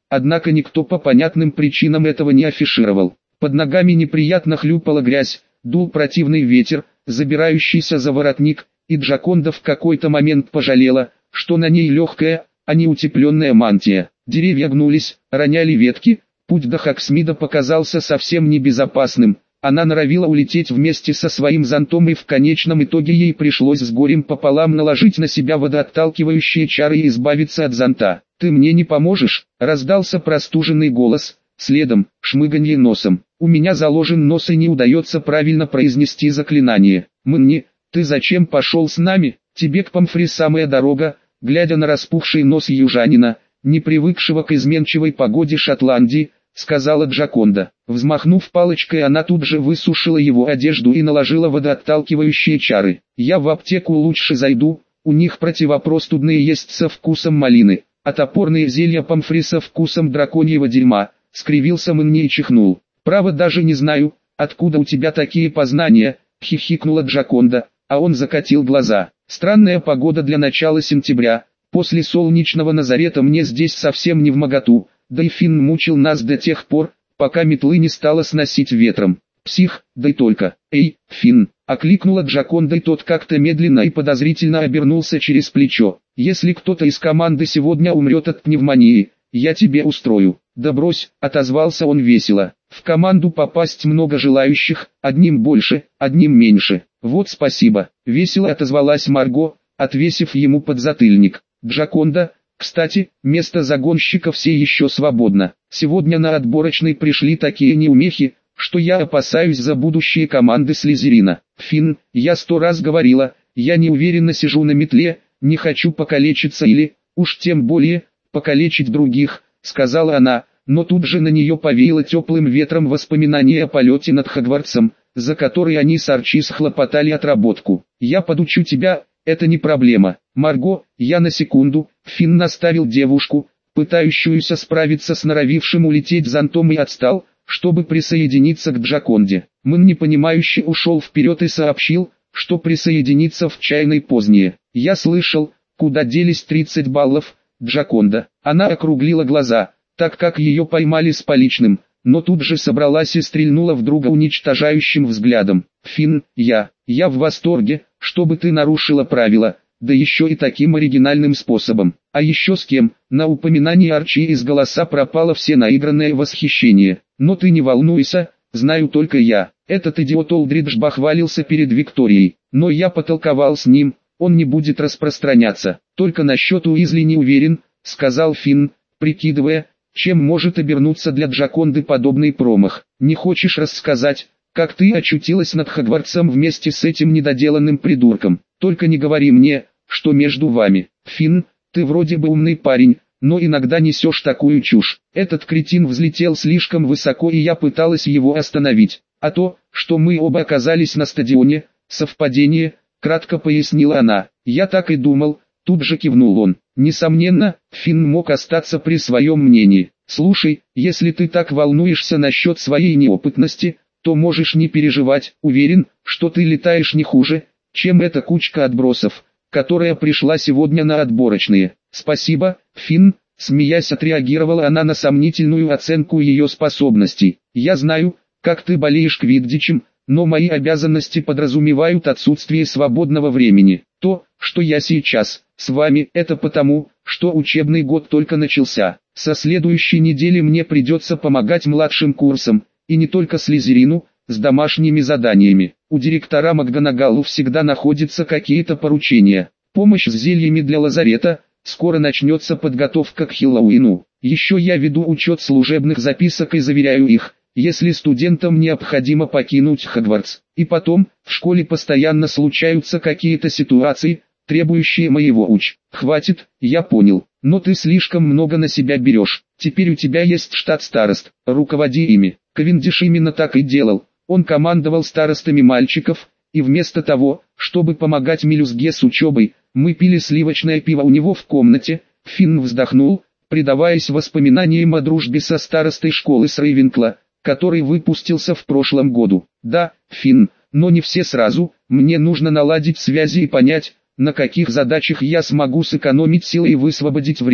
однако никто по понятным причинам этого не афишировал. Под ногами неприятно хлюпала грязь, дул противный ветер, забирающийся за воротник, и Джаконда в какой-то момент пожалела, что на ней легкая, а не утепленная мантия. Деревья гнулись, роняли ветки, путь до Хоксмида показался совсем небезопасным. Она норовила улететь вместе со своим зонтом, и в конечном итоге ей пришлось с горем пополам наложить на себя водоотталкивающие чары и избавиться от зонта. «Ты мне не поможешь?» — раздался простуженный голос, следом — шмыганье носом. «У меня заложен нос и не удается правильно произнести заклинание. Мэнни, ты зачем пошел с нами? Тебе к Помфри самая дорога», — глядя на распухший нос южанина, не привыкшего к изменчивой погоде Шотландии, сказала Джаконда. Взмахнув палочкой, она тут же высушила его одежду и наложила водоотталкивающие чары. «Я в аптеку лучше зайду, у них противопростудные есть со вкусом малины, а топорные зелья Помфри со вкусом драконьего дерьма», — скривился Мэнни и чихнул. «Право даже не знаю, откуда у тебя такие познания», — хихикнула Джаконда, а он закатил глаза. «Странная погода для начала сентября, после солнечного Назарета мне здесь совсем не вмоготу, да и Финн мучил нас до тех пор, пока метлы не стало сносить ветром. Псих, да и только. Эй, Финн!» — окликнула Джаконда, и тот как-то медленно и подозрительно обернулся через плечо. «Если кто-то из команды сегодня умрет от пневмонии, я тебе устрою». «Да брось», — отозвался он весело. «В команду попасть много желающих, одним больше, одним меньше». «Вот спасибо», — весело отозвалась Марго, отвесив ему подзатыльник. «Джаконда, кстати, место загонщика все еще свободно. Сегодня на отборочный пришли такие неумехи, что я опасаюсь за будущее команды Слизерина. Финн, я сто раз говорила, я неуверенно сижу на метле, не хочу покалечиться или, уж тем более, покалечить других», — сказала она, но тут же на нее повеяло теплым ветром воспоминания о полете над Хогвартсом, за который они с Арчи схлопотали отработку. «Я подучу тебя, это не проблема. Марго, я на секунду», — Финн наставил девушку, пытающуюся справиться с норовившим улететь зонтом, и отстал, чтобы присоединиться к Джаконде. Мэн непонимающе ушел вперед и сообщил, что присоединится в чайной позднее. «Я слышал, куда делись тридцать баллов, Джаконда». Она округлила глаза, так как ее поймали с поличным, но тут же собралась и стрельнула в друга уничтожающим взглядом. «Финн, я, я в восторге, чтобы ты нарушила правила, да еще и таким оригинальным способом. А еще с кем?» На упоминание Арчи из голоса пропало все наигранное восхищение. «Но ты не волнуйся, знаю только я. Этот идиот Олдридж бахвалился перед Викторией, но я потолковал с ним, он не будет распространяться. Только насчет Уизли не уверен», — сказал Финн, прикидывая, чем может обернуться для Джаконды подобный промах. «Не хочешь рассказать, как ты очутилась над Хогвартсом вместе с этим недоделанным придурком? Только не говори мне, что между вами. Финн, ты вроде бы умный парень, но иногда несешь такую чушь. Этот кретин взлетел слишком высоко, и я пыталась его остановить. А то, что мы оба оказались на стадионе, совпадение», — кратко пояснила она. «Я так и думал», — тут же кивнул он. Несомненно, Финн мог остаться при своем мнении. «Слушай, если ты так волнуешься насчет своей неопытности, то можешь не переживать. Уверен, что ты летаешь не хуже, чем эта кучка отбросов, которая пришла сегодня на отборочные». «Спасибо, Финн», — смеясь отреагировала она на сомнительную оценку ее способностей. «Я знаю, как ты болеешь квиддичем, но мои обязанности подразумевают отсутствие свободного времени. То, что я сейчас с вами, это потому, что учебный год только начался. Со следующей недели мне придется помогать младшим курсам, и не только Слизерину, с домашними заданиями. У директора МакГонагалл всегда находятся какие-то поручения. Помощь с зельями для лазарета, скоро начнется подготовка к Хэллоуину. Еще я веду учет служебных записок и заверяю их, если студентам необходимо покинуть Хогвартс. И потом, в школе постоянно случаются какие-то ситуации, требующие моего уч. Хватит, я понял, но ты слишком много на себя берешь. Теперь у тебя есть штат старост, руководи ими». Кавендиш именно так и делал. Он командовал старостами мальчиков, и вместо того, чтобы помогать мелюзге с учебой, мы пили сливочное пиво у него в комнате. Финн вздохнул, предаваясь воспоминаниям о дружбе со старостой школы с Рейвенкла, который выпустился в прошлом году. «Да, Финн, но не все сразу. Мне нужно наладить связи и понять, на каких задачах я смогу сэкономить силы и высвободить время.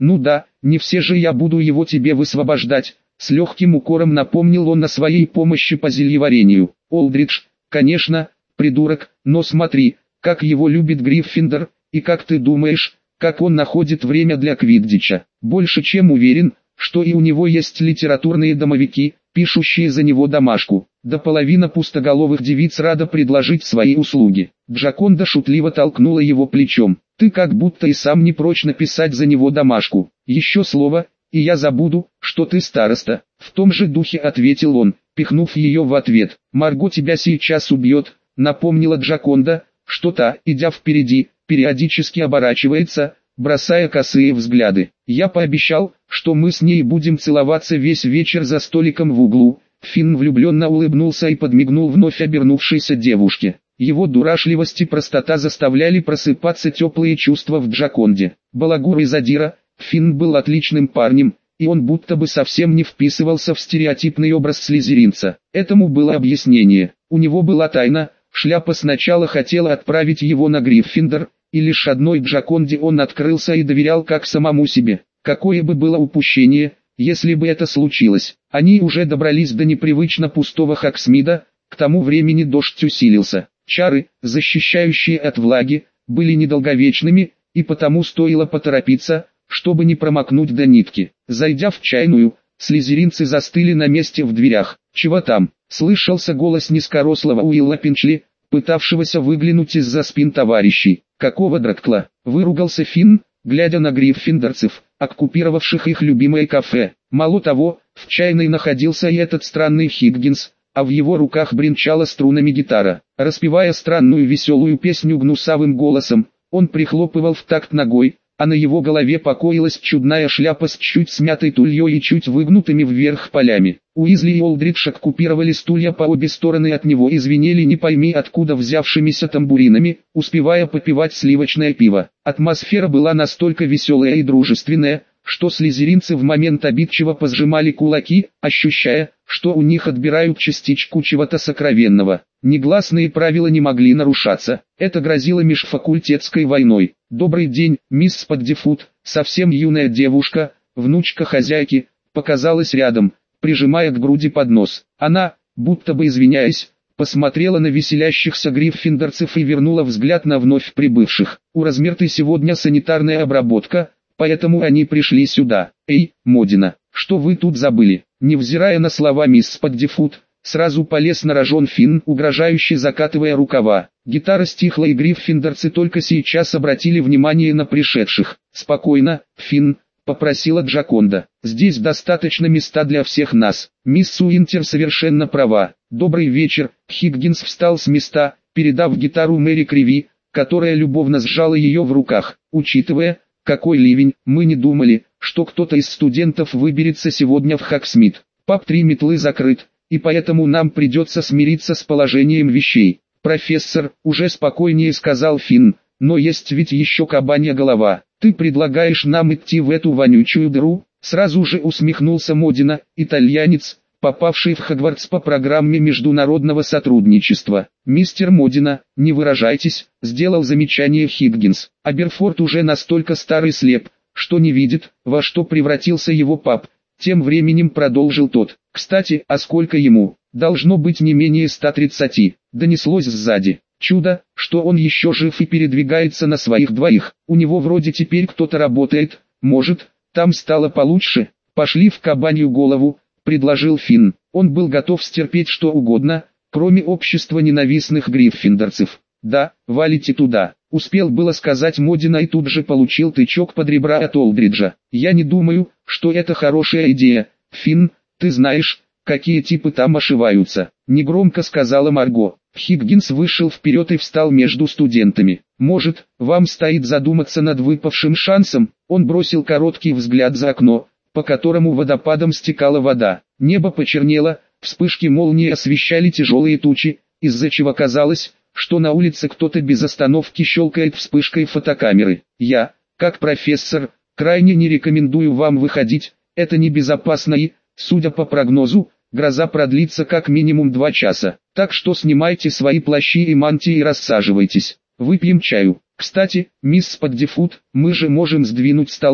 Ну да, не все же я буду его тебе высвобождать. С легким укором напомнил он о своей помощи по зельеварению. Олдридж, конечно, придурок, но смотри, как его любит Гриффиндор, и как ты думаешь, как он находит время для квиддича. Больше чем уверен, что и у него есть литературные домовики, пишущие за него домашку. Да половина пустоголовых девиц рада предложить свои услуги. Джаконда шутливо толкнула его плечом. Ты как будто и сам не прочь написать за него домашку. Еще слово, и я забуду, что ты староста. В том же духе ответил он, пихнув ее в ответ. Марго тебя сейчас убьет, напомнила Джаконда, что та, идя впереди, периодически оборачивается, бросая косые взгляды. Я пообещал, что мы с ней будем целоваться весь вечер за столиком в углу. Финн влюбленно улыбнулся и подмигнул вновь обернувшейся девушке. Его дурашливость и простота заставляли просыпаться теплые чувства в Джаконде. Балагур и задира, Финн был отличным парнем, и он будто бы совсем не вписывался в стереотипный образ слизеринца. Этому было объяснение. У него была тайна, шляпа сначала хотела отправить его на Гриффиндор, и лишь одной Джаконде он открылся и доверял как самому себе. Какое бы было упущение, если бы это случилось. Они уже добрались до непривычно пустого Хоксмида, к тому времени дождь усилился. Чары, защищающие от влаги, были недолговечными, и потому стоило поторопиться, чтобы не промокнуть до нитки. Зайдя в чайную, слизеринцы застыли на месте в дверях. «Чего там?» — слышался голос низкорослого Уилла Пинчли, пытавшегося выглянуть из-за спин товарищей. «Какого драккла?» — выругался Финн, глядя на гриффиндорцев, оккупировавших их любимое кафе. Мало того, в чайной находился и этот странный Хиггинс, а в его руках бренчала струнами гитара. Распевая странную веселую песню гнусавым голосом, он прихлопывал в такт ногой, а на его голове покоилась чудная шляпа с чуть смятой тульей и чуть выгнутыми вверх полями. Уизли и Олдридж оккупировали стулья по обе стороны от него и звенели не пойми откуда взявшимися тамбуринами, успевая попивать сливочное пиво. Атмосфера была настолько веселая и дружественная, что слизеринцы в момент обидчиво позжимали кулаки, ощущая, что у них отбирают частичку чего-то сокровенного. Негласные правила не могли нарушаться, это грозило межфакультетской войной. «Добрый день, мисс Поддифут», совсем юная девушка, внучка хозяйки, показалась рядом, прижимая к груди поднос. Она, будто бы извиняясь, посмотрела на веселящихся гриффиндорцев и вернула взгляд на вновь прибывших. «У Размерты сегодня санитарная обработка, поэтому они пришли сюда. Эй, Модина, что вы тут забыли?» Невзирая на слова мисс Поддифут, сразу полез на рожон Финн, угрожающе закатывая рукава. Гитара стихла и гриффиндорцы только сейчас обратили внимание на пришедших. «Спокойно, Финн», — попросила Джаконда. «Здесь достаточно места для всех нас. Мисс Уинтер совершенно права. Добрый вечер». Хиггинс встал с места, передав гитару Мэри Криви, которая любовно сжала ее в руках. «Учитывая, какой ливень, мы не думали, что кто-то из студентов выберется сегодня в Хоксмид. Паб «Три метлы» закрыт, и поэтому нам придется смириться с положением вещей». «Профессор», — уже спокойнее сказал Финн, — «но есть ведь еще кабанья голова. Ты предлагаешь нам идти в эту вонючую дыру?» Сразу же усмехнулся Модина, итальянец, попавший в Хогвартс по программе международного сотрудничества. «Мистер Модина, не выражайтесь», — сделал замечание Хиггинс. «Аберфорд уже настолько старый слеп, что не видит, во что превратился его пап». Тем временем продолжил тот. «Кстати, а сколько ему? Должно быть не менее ста тридцати. Донеслось сзади. Чудо, что он еще жив и передвигается на своих двоих. У него вроде теперь кто-то работает. Может, там стало получше? Пошли в кабанью голову», — предложил Финн. Он был готов стерпеть что угодно, кроме общества ненавистных гриффиндорцев. «Да, валите туда», — успел было сказать Модина и тут же получил тычок под ребра от Олдриджа. «Я не думаю, что это хорошая идея, Финн, ты знаешь, какие типы там ошиваются», — негромко сказала Марго. Хиггинс вышел вперед и встал между студентами. «Может, вам стоит задуматься над выпавшим шансом?» Он бросил короткий взгляд за окно, по которому водопадом стекала вода. Небо почернело, вспышки молнии освещали тяжелые тучи, из-за чего казалось, что на улице кто-то без остановки щелкает вспышкой фотокамеры. «Я, как профессор, крайне не рекомендую вам выходить, это небезопасно и, судя по прогнозу, гроза продлится как минимум два часа. Так что снимайте свои плащи и мантии и рассаживайтесь. Выпьем чаю. Кстати, мисс Поддифут, мы же можем сдвинуть столы»,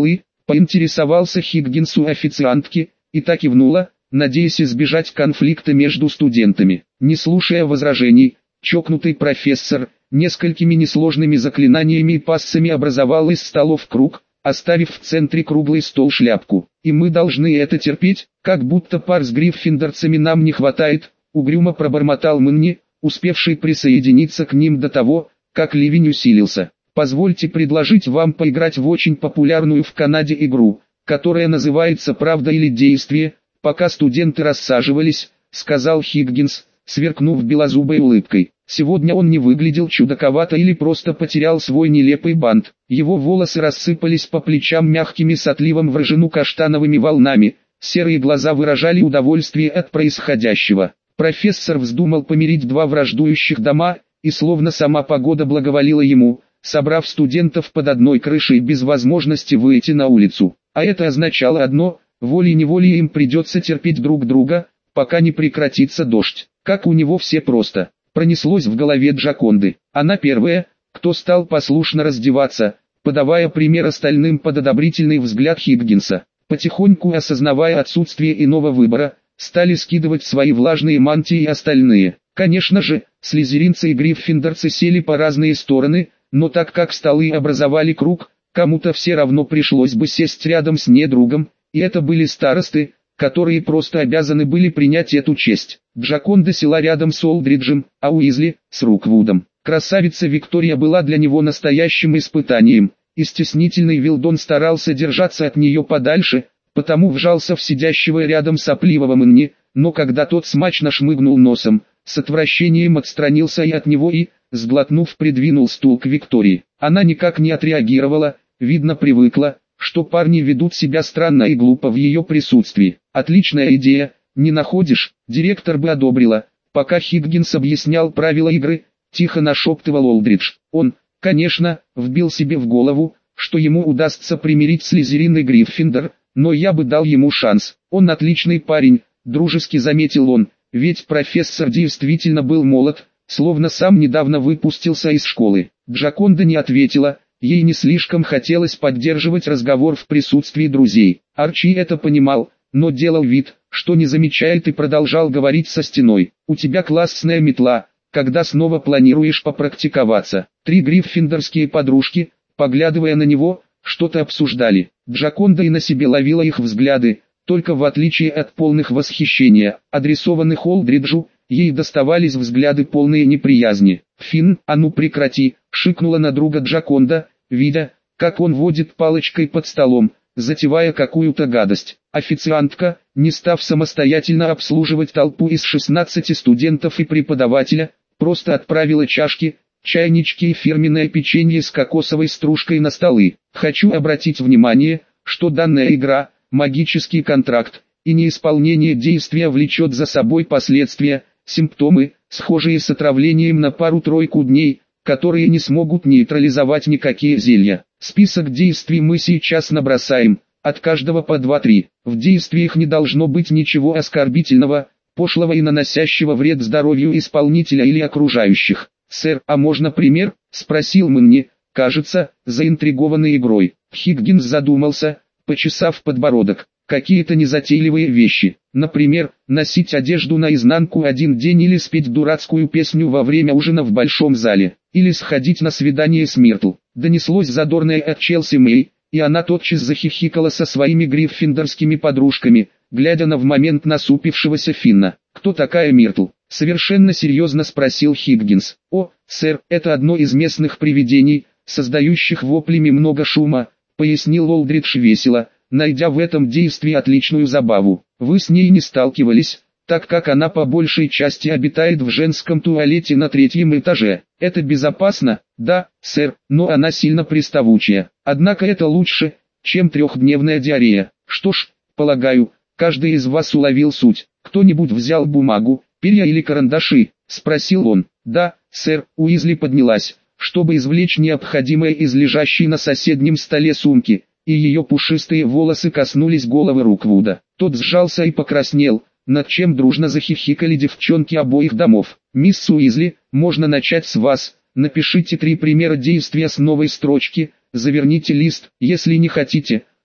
Поинтересовался Хиггинс у официантки, и та кивнула, надеясь избежать конфликта между студентами. Не слушая возражений, чокнутый профессор, несколькими несложными заклинаниями и пассами образовал из столов круг, оставив в центре круглый стол шляпку. «И мы должны это терпеть, как будто пар с гриффиндорцами нам не хватает», угрюмо пробормотал Мэнни, успевший присоединиться к ним до того, как ливень усилился. «Позвольте предложить вам поиграть в очень популярную в Канаде игру, которая называется «Правда или действие», пока студенты рассаживались», — сказал Хиггинс, сверкнув белозубой улыбкой. Сегодня он не выглядел чудаковато или просто потерял свой нелепый бант. Его волосы рассыпались по плечам мягкими с отливом в рыжину каштановыми волнами, серые глаза выражали удовольствие от происходящего. Профессор вздумал помирить два враждующих дома, и словно сама погода благоволила ему, собрав студентов под одной крышей без возможности выйти на улицу. А это означало одно: волей-неволей им придется терпеть друг друга, пока не прекратится дождь. Как у него все просто. Пронеслось в голове Джаконды. Она первая, кто стал послушно раздеваться, подавая пример остальным под одобрительный взгляд Хиггинса. Потихоньку осознавая отсутствие иного выбора, стали скидывать свои влажные мантии и остальные. Конечно же, слизеринцы и гриффиндорцы сели по разные стороны, но так как столы образовали круг, кому-то все равно пришлось бы сесть рядом с недругом, и это были старосты, которые просто обязаны были принять эту честь. Джаконда села рядом с Олдриджем, а Уизли – с Руквудом. Красавица Виктория была для него настоящим испытанием, и стеснительный Вилдон старался держаться от нее подальше, потому вжался в сидящего рядом сопливого Мэнни, но когда тот смачно шмыгнул носом, с отвращением отстранился и от него и, сглотнув, придвинул стул к Виктории. Она никак не отреагировала, видно привыкла, что парни ведут себя странно и глупо в ее присутствии. Отличная идея, не находишь? Директор бы одобрила. Пока Хиггинс объяснял правила игры, тихо нашептывал Олдридж. Он, конечно, вбил себе в голову, что ему удастся примирить Слизерин и Гриффиндор, но я бы дал ему шанс. Он отличный парень, дружески заметил он, ведь профессор действительно был молод, словно сам недавно выпустился из школы. Джаконда не ответила. Ей не слишком хотелось поддерживать разговор в присутствии друзей. Арчи это понимал, но делал вид, что не замечает, и продолжал говорить со стеной. «У тебя классная метла, когда снова планируешь попрактиковаться?» Три гриффиндорские подружки, поглядывая на него, что-то обсуждали. Джаконда и на себе ловила их взгляды, только в отличие от полных восхищения, адресованных Олдриджу, ей доставались взгляды полные неприязни. «Финн, а ну прекрати!» — шикнула на друга Джаконда, видя, как он водит палочкой под столом, затевая какую-то гадость. Официантка, не став самостоятельно обслуживать толпу из шестнадцати студентов и преподавателя, просто отправила чашки, чайнички и фирменное печенье с кокосовой стружкой на столы. «Хочу обратить внимание, что данная игра – магический контракт, и неисполнение действия влечет за собой последствия, симптомы, схожие с отравлением на пару-тройку дней, которые не смогут нейтрализовать никакие зелья. Список действий мы сейчас набросаем, от каждого по два-три. В действиях не должно быть ничего оскорбительного, пошлого и наносящего вред здоровью исполнителя или окружающих. «Сэр, а можно пример?» – спросил Мэнни, кажется, заинтригованный игрой. Хиггинс задумался, почесав подбородок. Какие-то незатейливые вещи, например, носить одежду наизнанку один день или спеть дурацкую песню во время ужина в большом зале, или сходить на свидание с Миртл. Донеслось задорное от Челси Мэй, и она тотчас захихикала со своими гриффиндорскими подружками, глядя на в момент насупившегося Финна. «Кто такая Миртл?» — совершенно серьезно спросил Хиггинс. «О, сэр, это одно из местных привидений, создающих воплями много шума», — пояснил Олдридж весело, найдя в этом действии отличную забаву. «Вы с ней не сталкивались, так как она по большей части обитает в женском туалете на третьем этаже. Это безопасно?» «Да, сэр, но она сильно приставучая. Однако это лучше, чем трехдневная диарея. Что ж, полагаю, каждый из вас уловил суть. Кто-нибудь взял бумагу, перья или карандаши?» — спросил он. «Да, сэр». Уизли поднялась, чтобы извлечь необходимое из лежащей на соседнем столе сумки, и ее пушистые волосы коснулись головы Руквуда. Тот сжался и покраснел, над чем дружно захихикали девчонки обоих домов. «Мисс Уизли, можно начать с вас. Напишите три примера действия с новой строчки, заверните лист, если не хотите,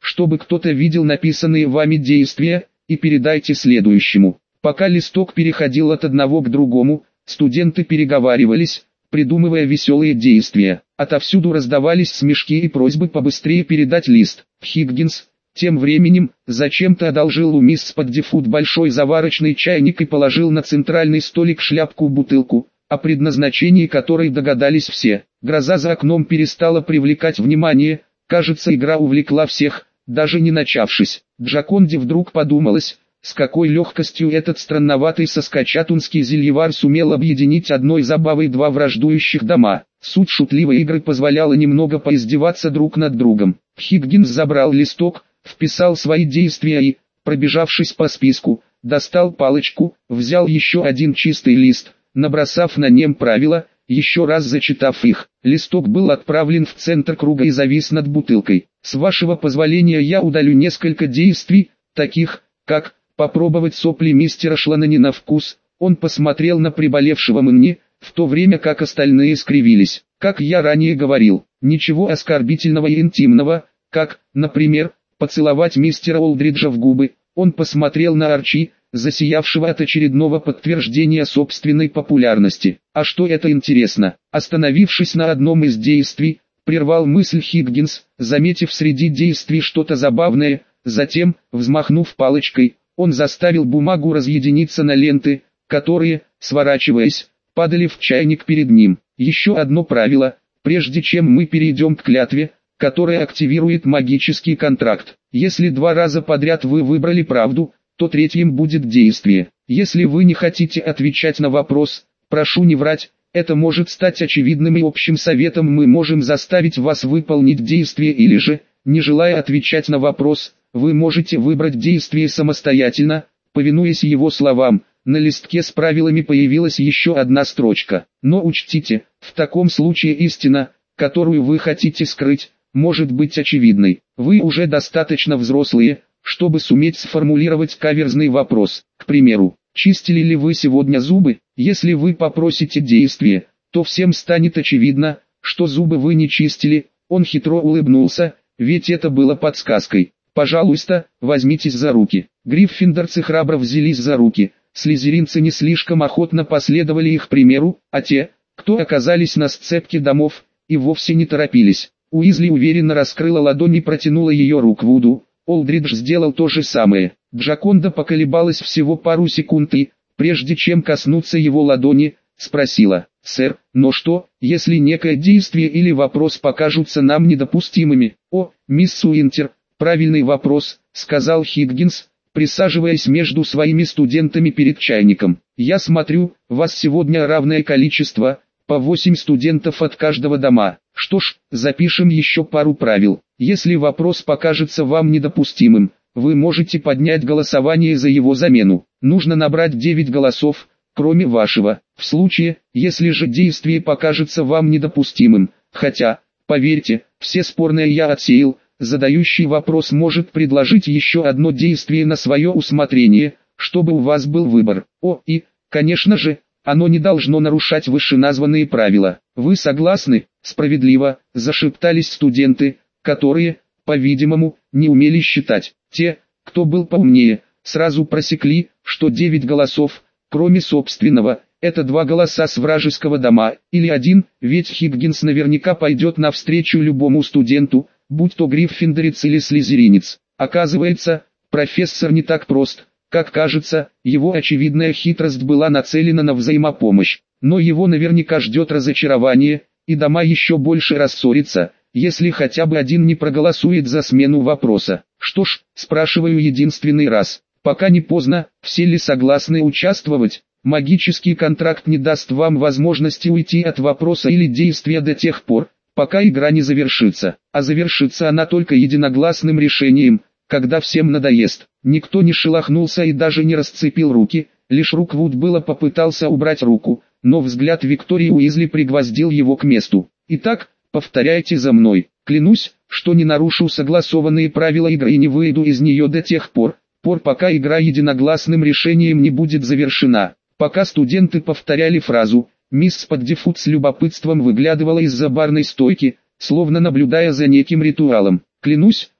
чтобы кто-то видел написанные вами действия, и передайте следующему. Пока листок переходил от одного к другому, студенты переговаривались, придумывая веселые действия. Отовсюду раздавались смешки и просьбы побыстрее передать лист. Хиггинс тем временем зачем-то одолжил у мисс Поддифуд большой заварочный чайник и положил на центральный столик шляпку-бутылку, о предназначении которой догадались все. Гроза за окном перестала привлекать внимание, кажется, игра увлекла всех, даже не начавшись. Джаконде вдруг подумалось, с какой легкостью этот странноватый соскочатунский зельевар сумел объединить одной забавой два враждующих дома. Суть шутливой игры позволяла немного поиздеваться друг над другом. Хиггинс забрал листок, вписал свои действия и, пробежавшись по списку, достал палочку, взял еще один чистый лист, набросав на нем правила, еще раз зачитав их. Листок был отправлен в центр круга и завис над бутылкой. С вашего позволения я удалю несколько действий, таких, как попробовать сопли мистера Шланани на вкус. Он посмотрел на приболевшего Мэнни, в то время как остальные скривились. Как я ранее говорил, ничего оскорбительного и интимного, как, например, поцеловать мистера Олдриджа в губы. Он посмотрел на Арчи, засиявшего от очередного подтверждения собственной популярности. А что это интересно? Остановившись на одном из действий, прервал мысль Хиггинс, заметив среди действий что-то забавное, затем, взмахнув палочкой, он заставил бумагу разъединиться на ленты, которые, сворачиваясь, падали в чайник перед ним. Еще одно правило, прежде чем мы перейдем к клятве, которая активирует магический контракт. Если два раза подряд вы выбрали правду, то третьим будет действие. Если вы не хотите отвечать на вопрос, прошу не врать, это может стать очевидным и общим советом, мы можем заставить вас выполнить действие или же, не желая отвечать на вопрос, вы можете выбрать действие самостоятельно, повинуясь его словам. На листке с правилами появилась еще одна строчка. Но учтите, в таком случае истина, которую вы хотите скрыть, может быть очевидной. Вы уже достаточно взрослые, чтобы суметь сформулировать каверзный вопрос. К примеру, чистили ли вы сегодня зубы? Если вы попросите действие, то всем станет очевидно, что зубы вы не чистили. Он хитро улыбнулся, ведь это было подсказкой. Пожалуйста, возьмитесь за руки. Гриффиндорцы храбро взялись за руки. Слизеринцы не слишком охотно последовали их примеру, а те, кто оказались на сцепке домов, и вовсе не торопились. Уизли уверенно раскрыла ладонь и протянула ее рук Вуду. Олдридж сделал то же самое. Джаконда поколебалась всего пару секунд и, прежде чем коснуться его ладони, спросила: «Сэр, но что, если некое действие или вопрос покажутся нам недопустимыми?» «О, мисс Уинтер, правильный вопрос», — сказал Хиггинс, присаживаясь между своими студентами перед чайником. «Я смотрю, вас сегодня равное количество, по восемь студентов от каждого дома. Что ж, запишем еще пару правил. Если вопрос покажется вам недопустимым, вы можете поднять голосование за его замену. Нужно набрать девять голосов, кроме вашего. В случае, если же действие покажется вам недопустимым, хотя, поверьте, все спорные я отсеял, задающий вопрос может предложить еще одно действие на свое усмотрение, чтобы у вас был выбор. О, и, конечно же, оно не должно нарушать вышеназванные правила. Вы согласны?» «Справедливо», — зашептались студенты, которые, по-видимому, не умели считать. Те, кто был поумнее, сразу просекли, что девять голосов, кроме собственного, это два голоса с вражеского дома, или один, ведь Хиггинс наверняка пойдет навстречу любому студенту, будь то гриффиндорец или слизеринец. Оказывается, профессор не так прост, как кажется, его очевидная хитрость была нацелена на взаимопомощь, но его наверняка ждет разочарование, и дома еще больше рассорятся, если хотя бы один не проголосует за смену вопроса. Что ж, спрашиваю единственный раз, пока не поздно, все ли согласны участвовать? Магический контракт не даст вам возможности уйти от вопроса или действия до тех пор, пока игра не завершится, а завершится она только единогласным решением, когда всем надоест. Никто не шелохнулся и даже не расцепил руки, лишь Руквуд было попытался убрать руку, но взгляд Виктории Уизли пригвоздил его к месту. «Итак, повторяйте за мной. Клянусь, что не нарушу согласованные правила игры и не выйду из нее до тех пор, пор пока игра единогласным решением не будет завершена». Пока студенты повторяли фразу, мисс Поддифуд с любопытством выглядывала из-за барной стойки, словно наблюдая за неким ритуалом. «Клянусь,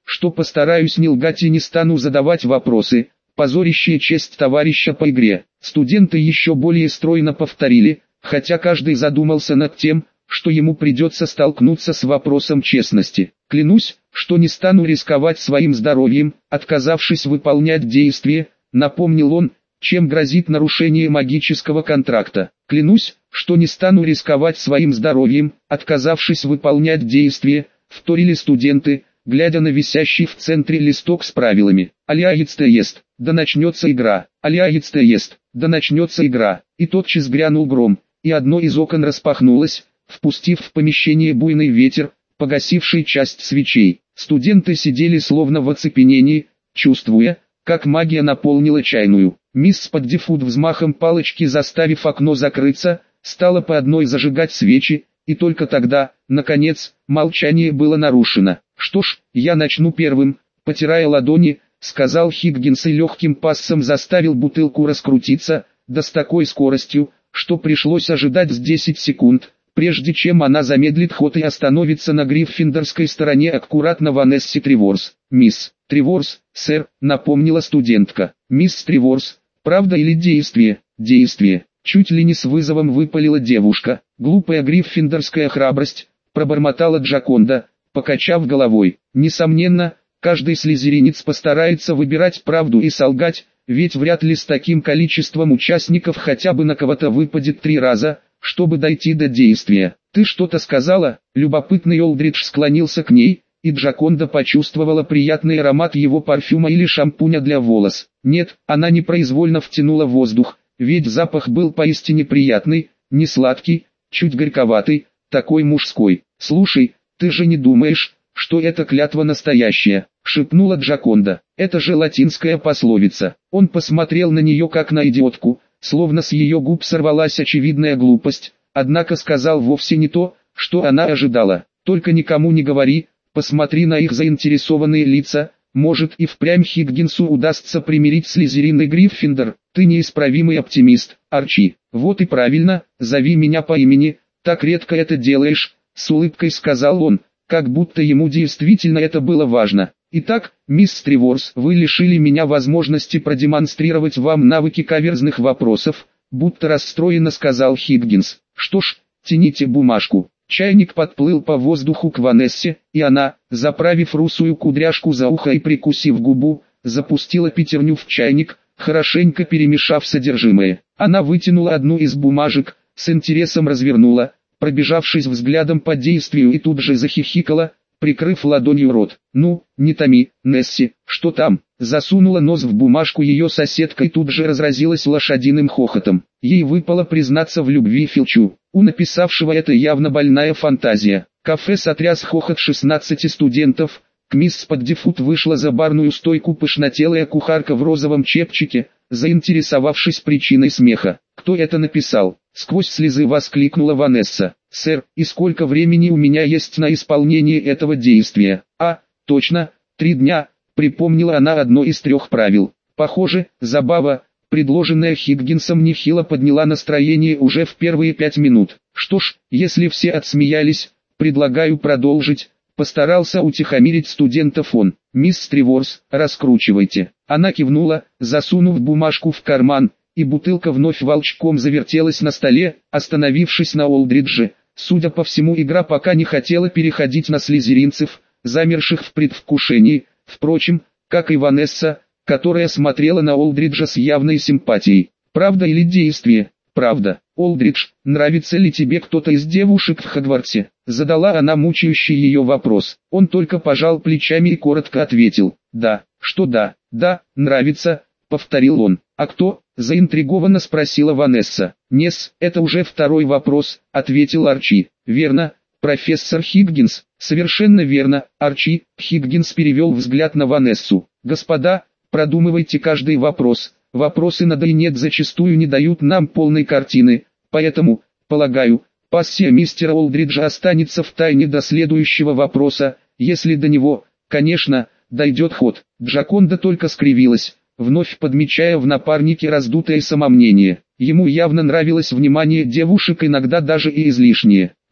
что постараюсь не лгать и не стану задавать вопросы, позорящие честь товарища по игре. Студенты еще более стройно повторили, хотя каждый задумался над тем, что ему придется столкнуться с вопросом честности. «Клянусь, что не стану рисковать своим здоровьем, отказавшись выполнять действия», — напомнил он, чем грозит нарушение магического контракта. «Клянусь, что не стану рисковать своим здоровьем, отказавшись выполнять действия», — вторили студенты, глядя на висящий в центре листок с правилами. «Аляец-то ест, да начнется игра, аляец-то ест, да начнется игра». И тотчас грянул гром, и одно из окон распахнулось, впустив в помещение буйный ветер, погасивший часть свечей. Студенты сидели словно в оцепенении, чувствуя, как магия наполнила чайную. Мисс Паддифуд взмахом палочки, заставив окно закрыться, стала по одной зажигать свечи, и только тогда, наконец, молчание было нарушено. «Что ж, я начну первым», — потирая ладони, сказал Хиггинс и легким пассом заставил бутылку раскрутиться, да с такой скоростью, что пришлось ожидать с десять секунд, прежде чем она замедлит ход и остановится на гриффиндорской стороне аккуратно Ванессе Треворс. «Мисс Треворс, сэр», — напомнила студентка. «Мисс Треворс, правда или действие?» «Действие», — чуть ли не с вызовом выпалила девушка. «Глупая гриффиндорская храбрость», — пробормотала Джаконда, покачав головой. «Несомненно, каждый слизеринец постарается выбирать правду и солгать, ведь вряд ли с таким количеством участников хотя бы на кого-то выпадет три раза, чтобы дойти до действия». «Ты что-то сказала?» Любопытный Олдридж склонился к ней, и Джаконда почувствовала приятный аромат его парфюма или шампуня для волос. Нет, она непроизвольно втянула воздух, ведь запах был поистине приятный, не сладкий, чуть горьковатый, такой мужской. «Слушай, ты же не думаешь, что эта клятва настоящая?» — шепнула Джаконда. «Это же латинская пословица». Он посмотрел на нее как на идиотку, словно с ее губ сорвалась очевидная глупость, однако сказал вовсе не то, что она ожидала. «Только никому не говори, посмотри на их заинтересованные лица, может и впрямь Хиггинсу удастся примирить Слизерин и Гриффиндор. Ты неисправимый оптимист, Арчи». «Вот и правильно, зови меня по имени, так редко это делаешь», — с улыбкой сказал он, как будто ему действительно это было важно. «Итак, мисс Треворс, вы лишили меня возможности продемонстрировать вам навыки каверзных вопросов», будто расстроенно сказал Хиггинс. «Что ж, тяните бумажку». Чайник подплыл по воздуху к Ванессе, и она, заправив русую кудряшку за ухо и прикусив губу, запустила пятерню в чайник, хорошенько перемешав содержимое. Она вытянула одну из бумажек, с интересом развернула, пробежавшись взглядом по действию, и тут же захихикала, прикрыв ладонью рот. «Ну, не томи, Несси, что там?» Засунула нос в бумажку ее соседка и тут же разразилась лошадиным хохотом. Ей выпало признаться в любви Филчу. У написавшего это явно больная фантазия. Кафе сотряс хохот шестнадцати студентов. К мисс Паддифуд вышла за барную стойку пышнотелая кухарка в розовом чепчике, заинтересовавшись причиной смеха. «Кто это написал?» — сквозь слезы воскликнула Ванесса. «Сэр, и сколько времени у меня есть на исполнение этого действия?» «А, точно, три дня», — припомнила она одно из трех правил. Похоже, забава, предложенная Хиггинсом, нехило подняла настроение уже в первые пять минут. «Что ж, если все отсмеялись, предлагаю продолжить», — постарался утихомирить студентов он. «Мисс Треворс, раскручивайте». Она кивнула, засунув бумажку в карман, и бутылка вновь волчком завертелась на столе, остановившись на Олдридже. Судя по всему, игра пока не хотела переходить на слизеринцев, замерших в предвкушении, впрочем, как и Ванесса, которая смотрела на Олдриджа с явной симпатией. «Правда или действие?» «Правда. Олдридж, нравится ли тебе кто-то из девушек в Хогвартсе?» Задала она мучающий ее вопрос. Он только пожал плечами и коротко ответил: «Да». «Что да?» «Да, нравится», — повторил он. «А кто?» — заинтригованно спросила Ванесса. «Несс, это уже второй вопрос», — ответил Арчи. «Верно, профессор Хиггинс». «Совершенно верно, Арчи», — Хиггинс перевел взгляд на Ванессу. «Господа, продумывайте каждый вопрос. Вопросы на да и нет зачастую не дают нам полной картины, поэтому, полагаю, пассия мистера Олдриджа останется в тайне до следующего вопроса, если до него, конечно, дойдет ход». Джаконда только скривилась, вновь подмечая в напарнике раздутое самомнение. Ему явно нравилось внимание девушек, иногда даже и излишнее.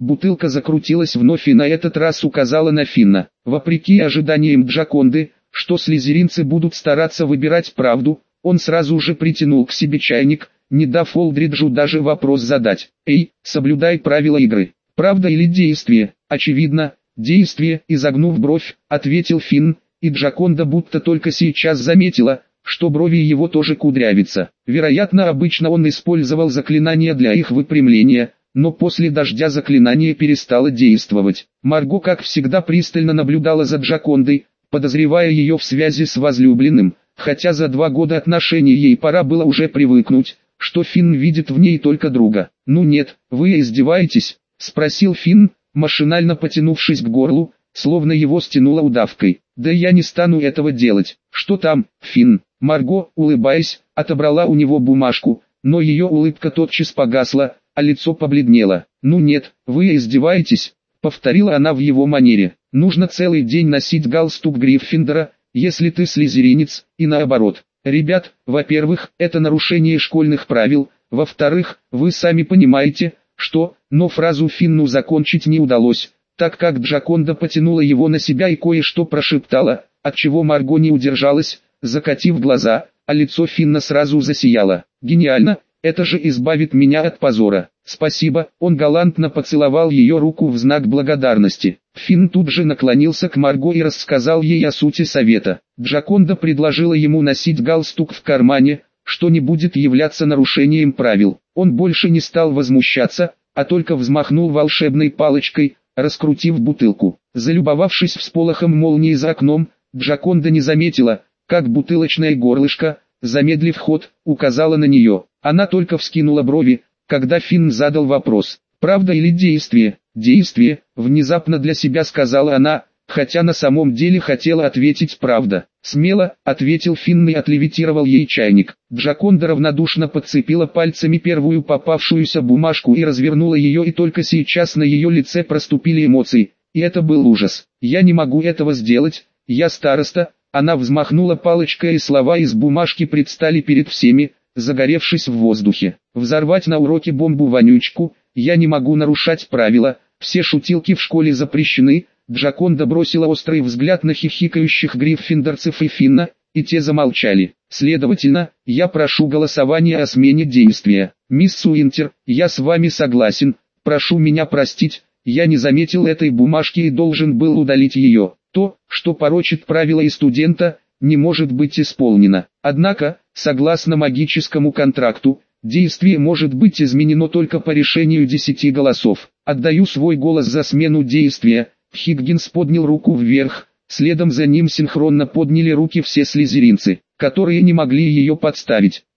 Бутылка закрутилась вновь и на этот раз указала на Финна. Вопреки ожиданиям Джаконды, что слизеринцы будут стараться выбирать правду, он сразу же притянул к себе чайник, не дав Олдриджу даже вопрос задать. «Эй, соблюдай правила игры. Правда или действие?» «Очевидно, действие», изогнув бровь, ответил Финн, и Джаконда будто только сейчас заметила, что брови его тоже кудрявятся. Вероятно, обычно он использовал заклинания для их выпрямления, но после дождя заклинание перестало действовать. Марго, как всегда, пристально наблюдала за Джакондой, подозревая ее в связи с возлюбленным, хотя за два года отношений ей пора было уже привыкнуть, что Финн видит в ней только друга. «Ну нет, вы издеваетесь?» — спросил Финн, машинально потянувшись к горлу, словно его стянуло удавкой. «Да я не стану этого делать». «Что там, Финн?» Марго, улыбаясь, отобрала у него бумажку, но ее улыбка тотчас погасла, а лицо побледнело. «Ну нет, вы издеваетесь?» — повторила она в его манере. «Нужно целый день носить галстук Гриффиндора, если ты слизеринец, и наоборот. Ребят, во-первых, это нарушение школьных правил, во-вторых, вы сами понимаете, что...» Но фразу Финну закончить не удалось, так как Джаконда потянула его на себя и кое-что прошептала, отчего Марго не удержалась, закатив глаза, а лицо Финна сразу засияло. «Гениально, это же избавит меня от позора». «Спасибо», он галантно поцеловал ее руку в знак благодарности. Финн тут же наклонился к Марго и рассказал ей о сути совета. Джаконда предложила ему носить галстук в кармане, что не будет являться нарушением правил. Он больше не стал возмущаться, а только взмахнул волшебной палочкой, раскрутив бутылку. Залюбовавшись всполохом молнии за окном, Джаконда не заметила, как бутылочное горлышко, замедлив ход, указала на нее. Она только вскинула брови, когда Финн задал вопрос. «Правда или действие?» «Действие», внезапно для себя сказала она, хотя на самом деле хотела ответить «правда». «Смело», ответил Финн и отлевитировал ей чайник. Джаконда равнодушно подцепила пальцами первую попавшуюся бумажку и развернула ее, и только сейчас на ее лице проступили эмоции, и это был ужас. «Я не могу этого сделать, я староста». Она взмахнула палочкой, и слова из бумажки предстали перед всеми, загоревшись в воздухе. «Взорвать на уроке бомбу-вонючку, я не могу нарушать правила, все шутилки в школе запрещены». Джаконда бросила острый взгляд на хихикающих гриффиндорцев и Финна, и те замолчали. «Следовательно, я прошу голосования о смене действия. Мисс Суинтер, я с вами согласен, прошу меня простить, я не заметил этой бумажки и должен был удалить ее. То, что порочит правила и студента, не может быть исполнено. Однако, согласно магическому контракту, действие может быть изменено только по решению десяти голосов. Отдаю свой голос за смену действия». Хиггинс поднял руку вверх, следом за ним синхронно подняли руки все слизеринцы, которые не могли ее подставить.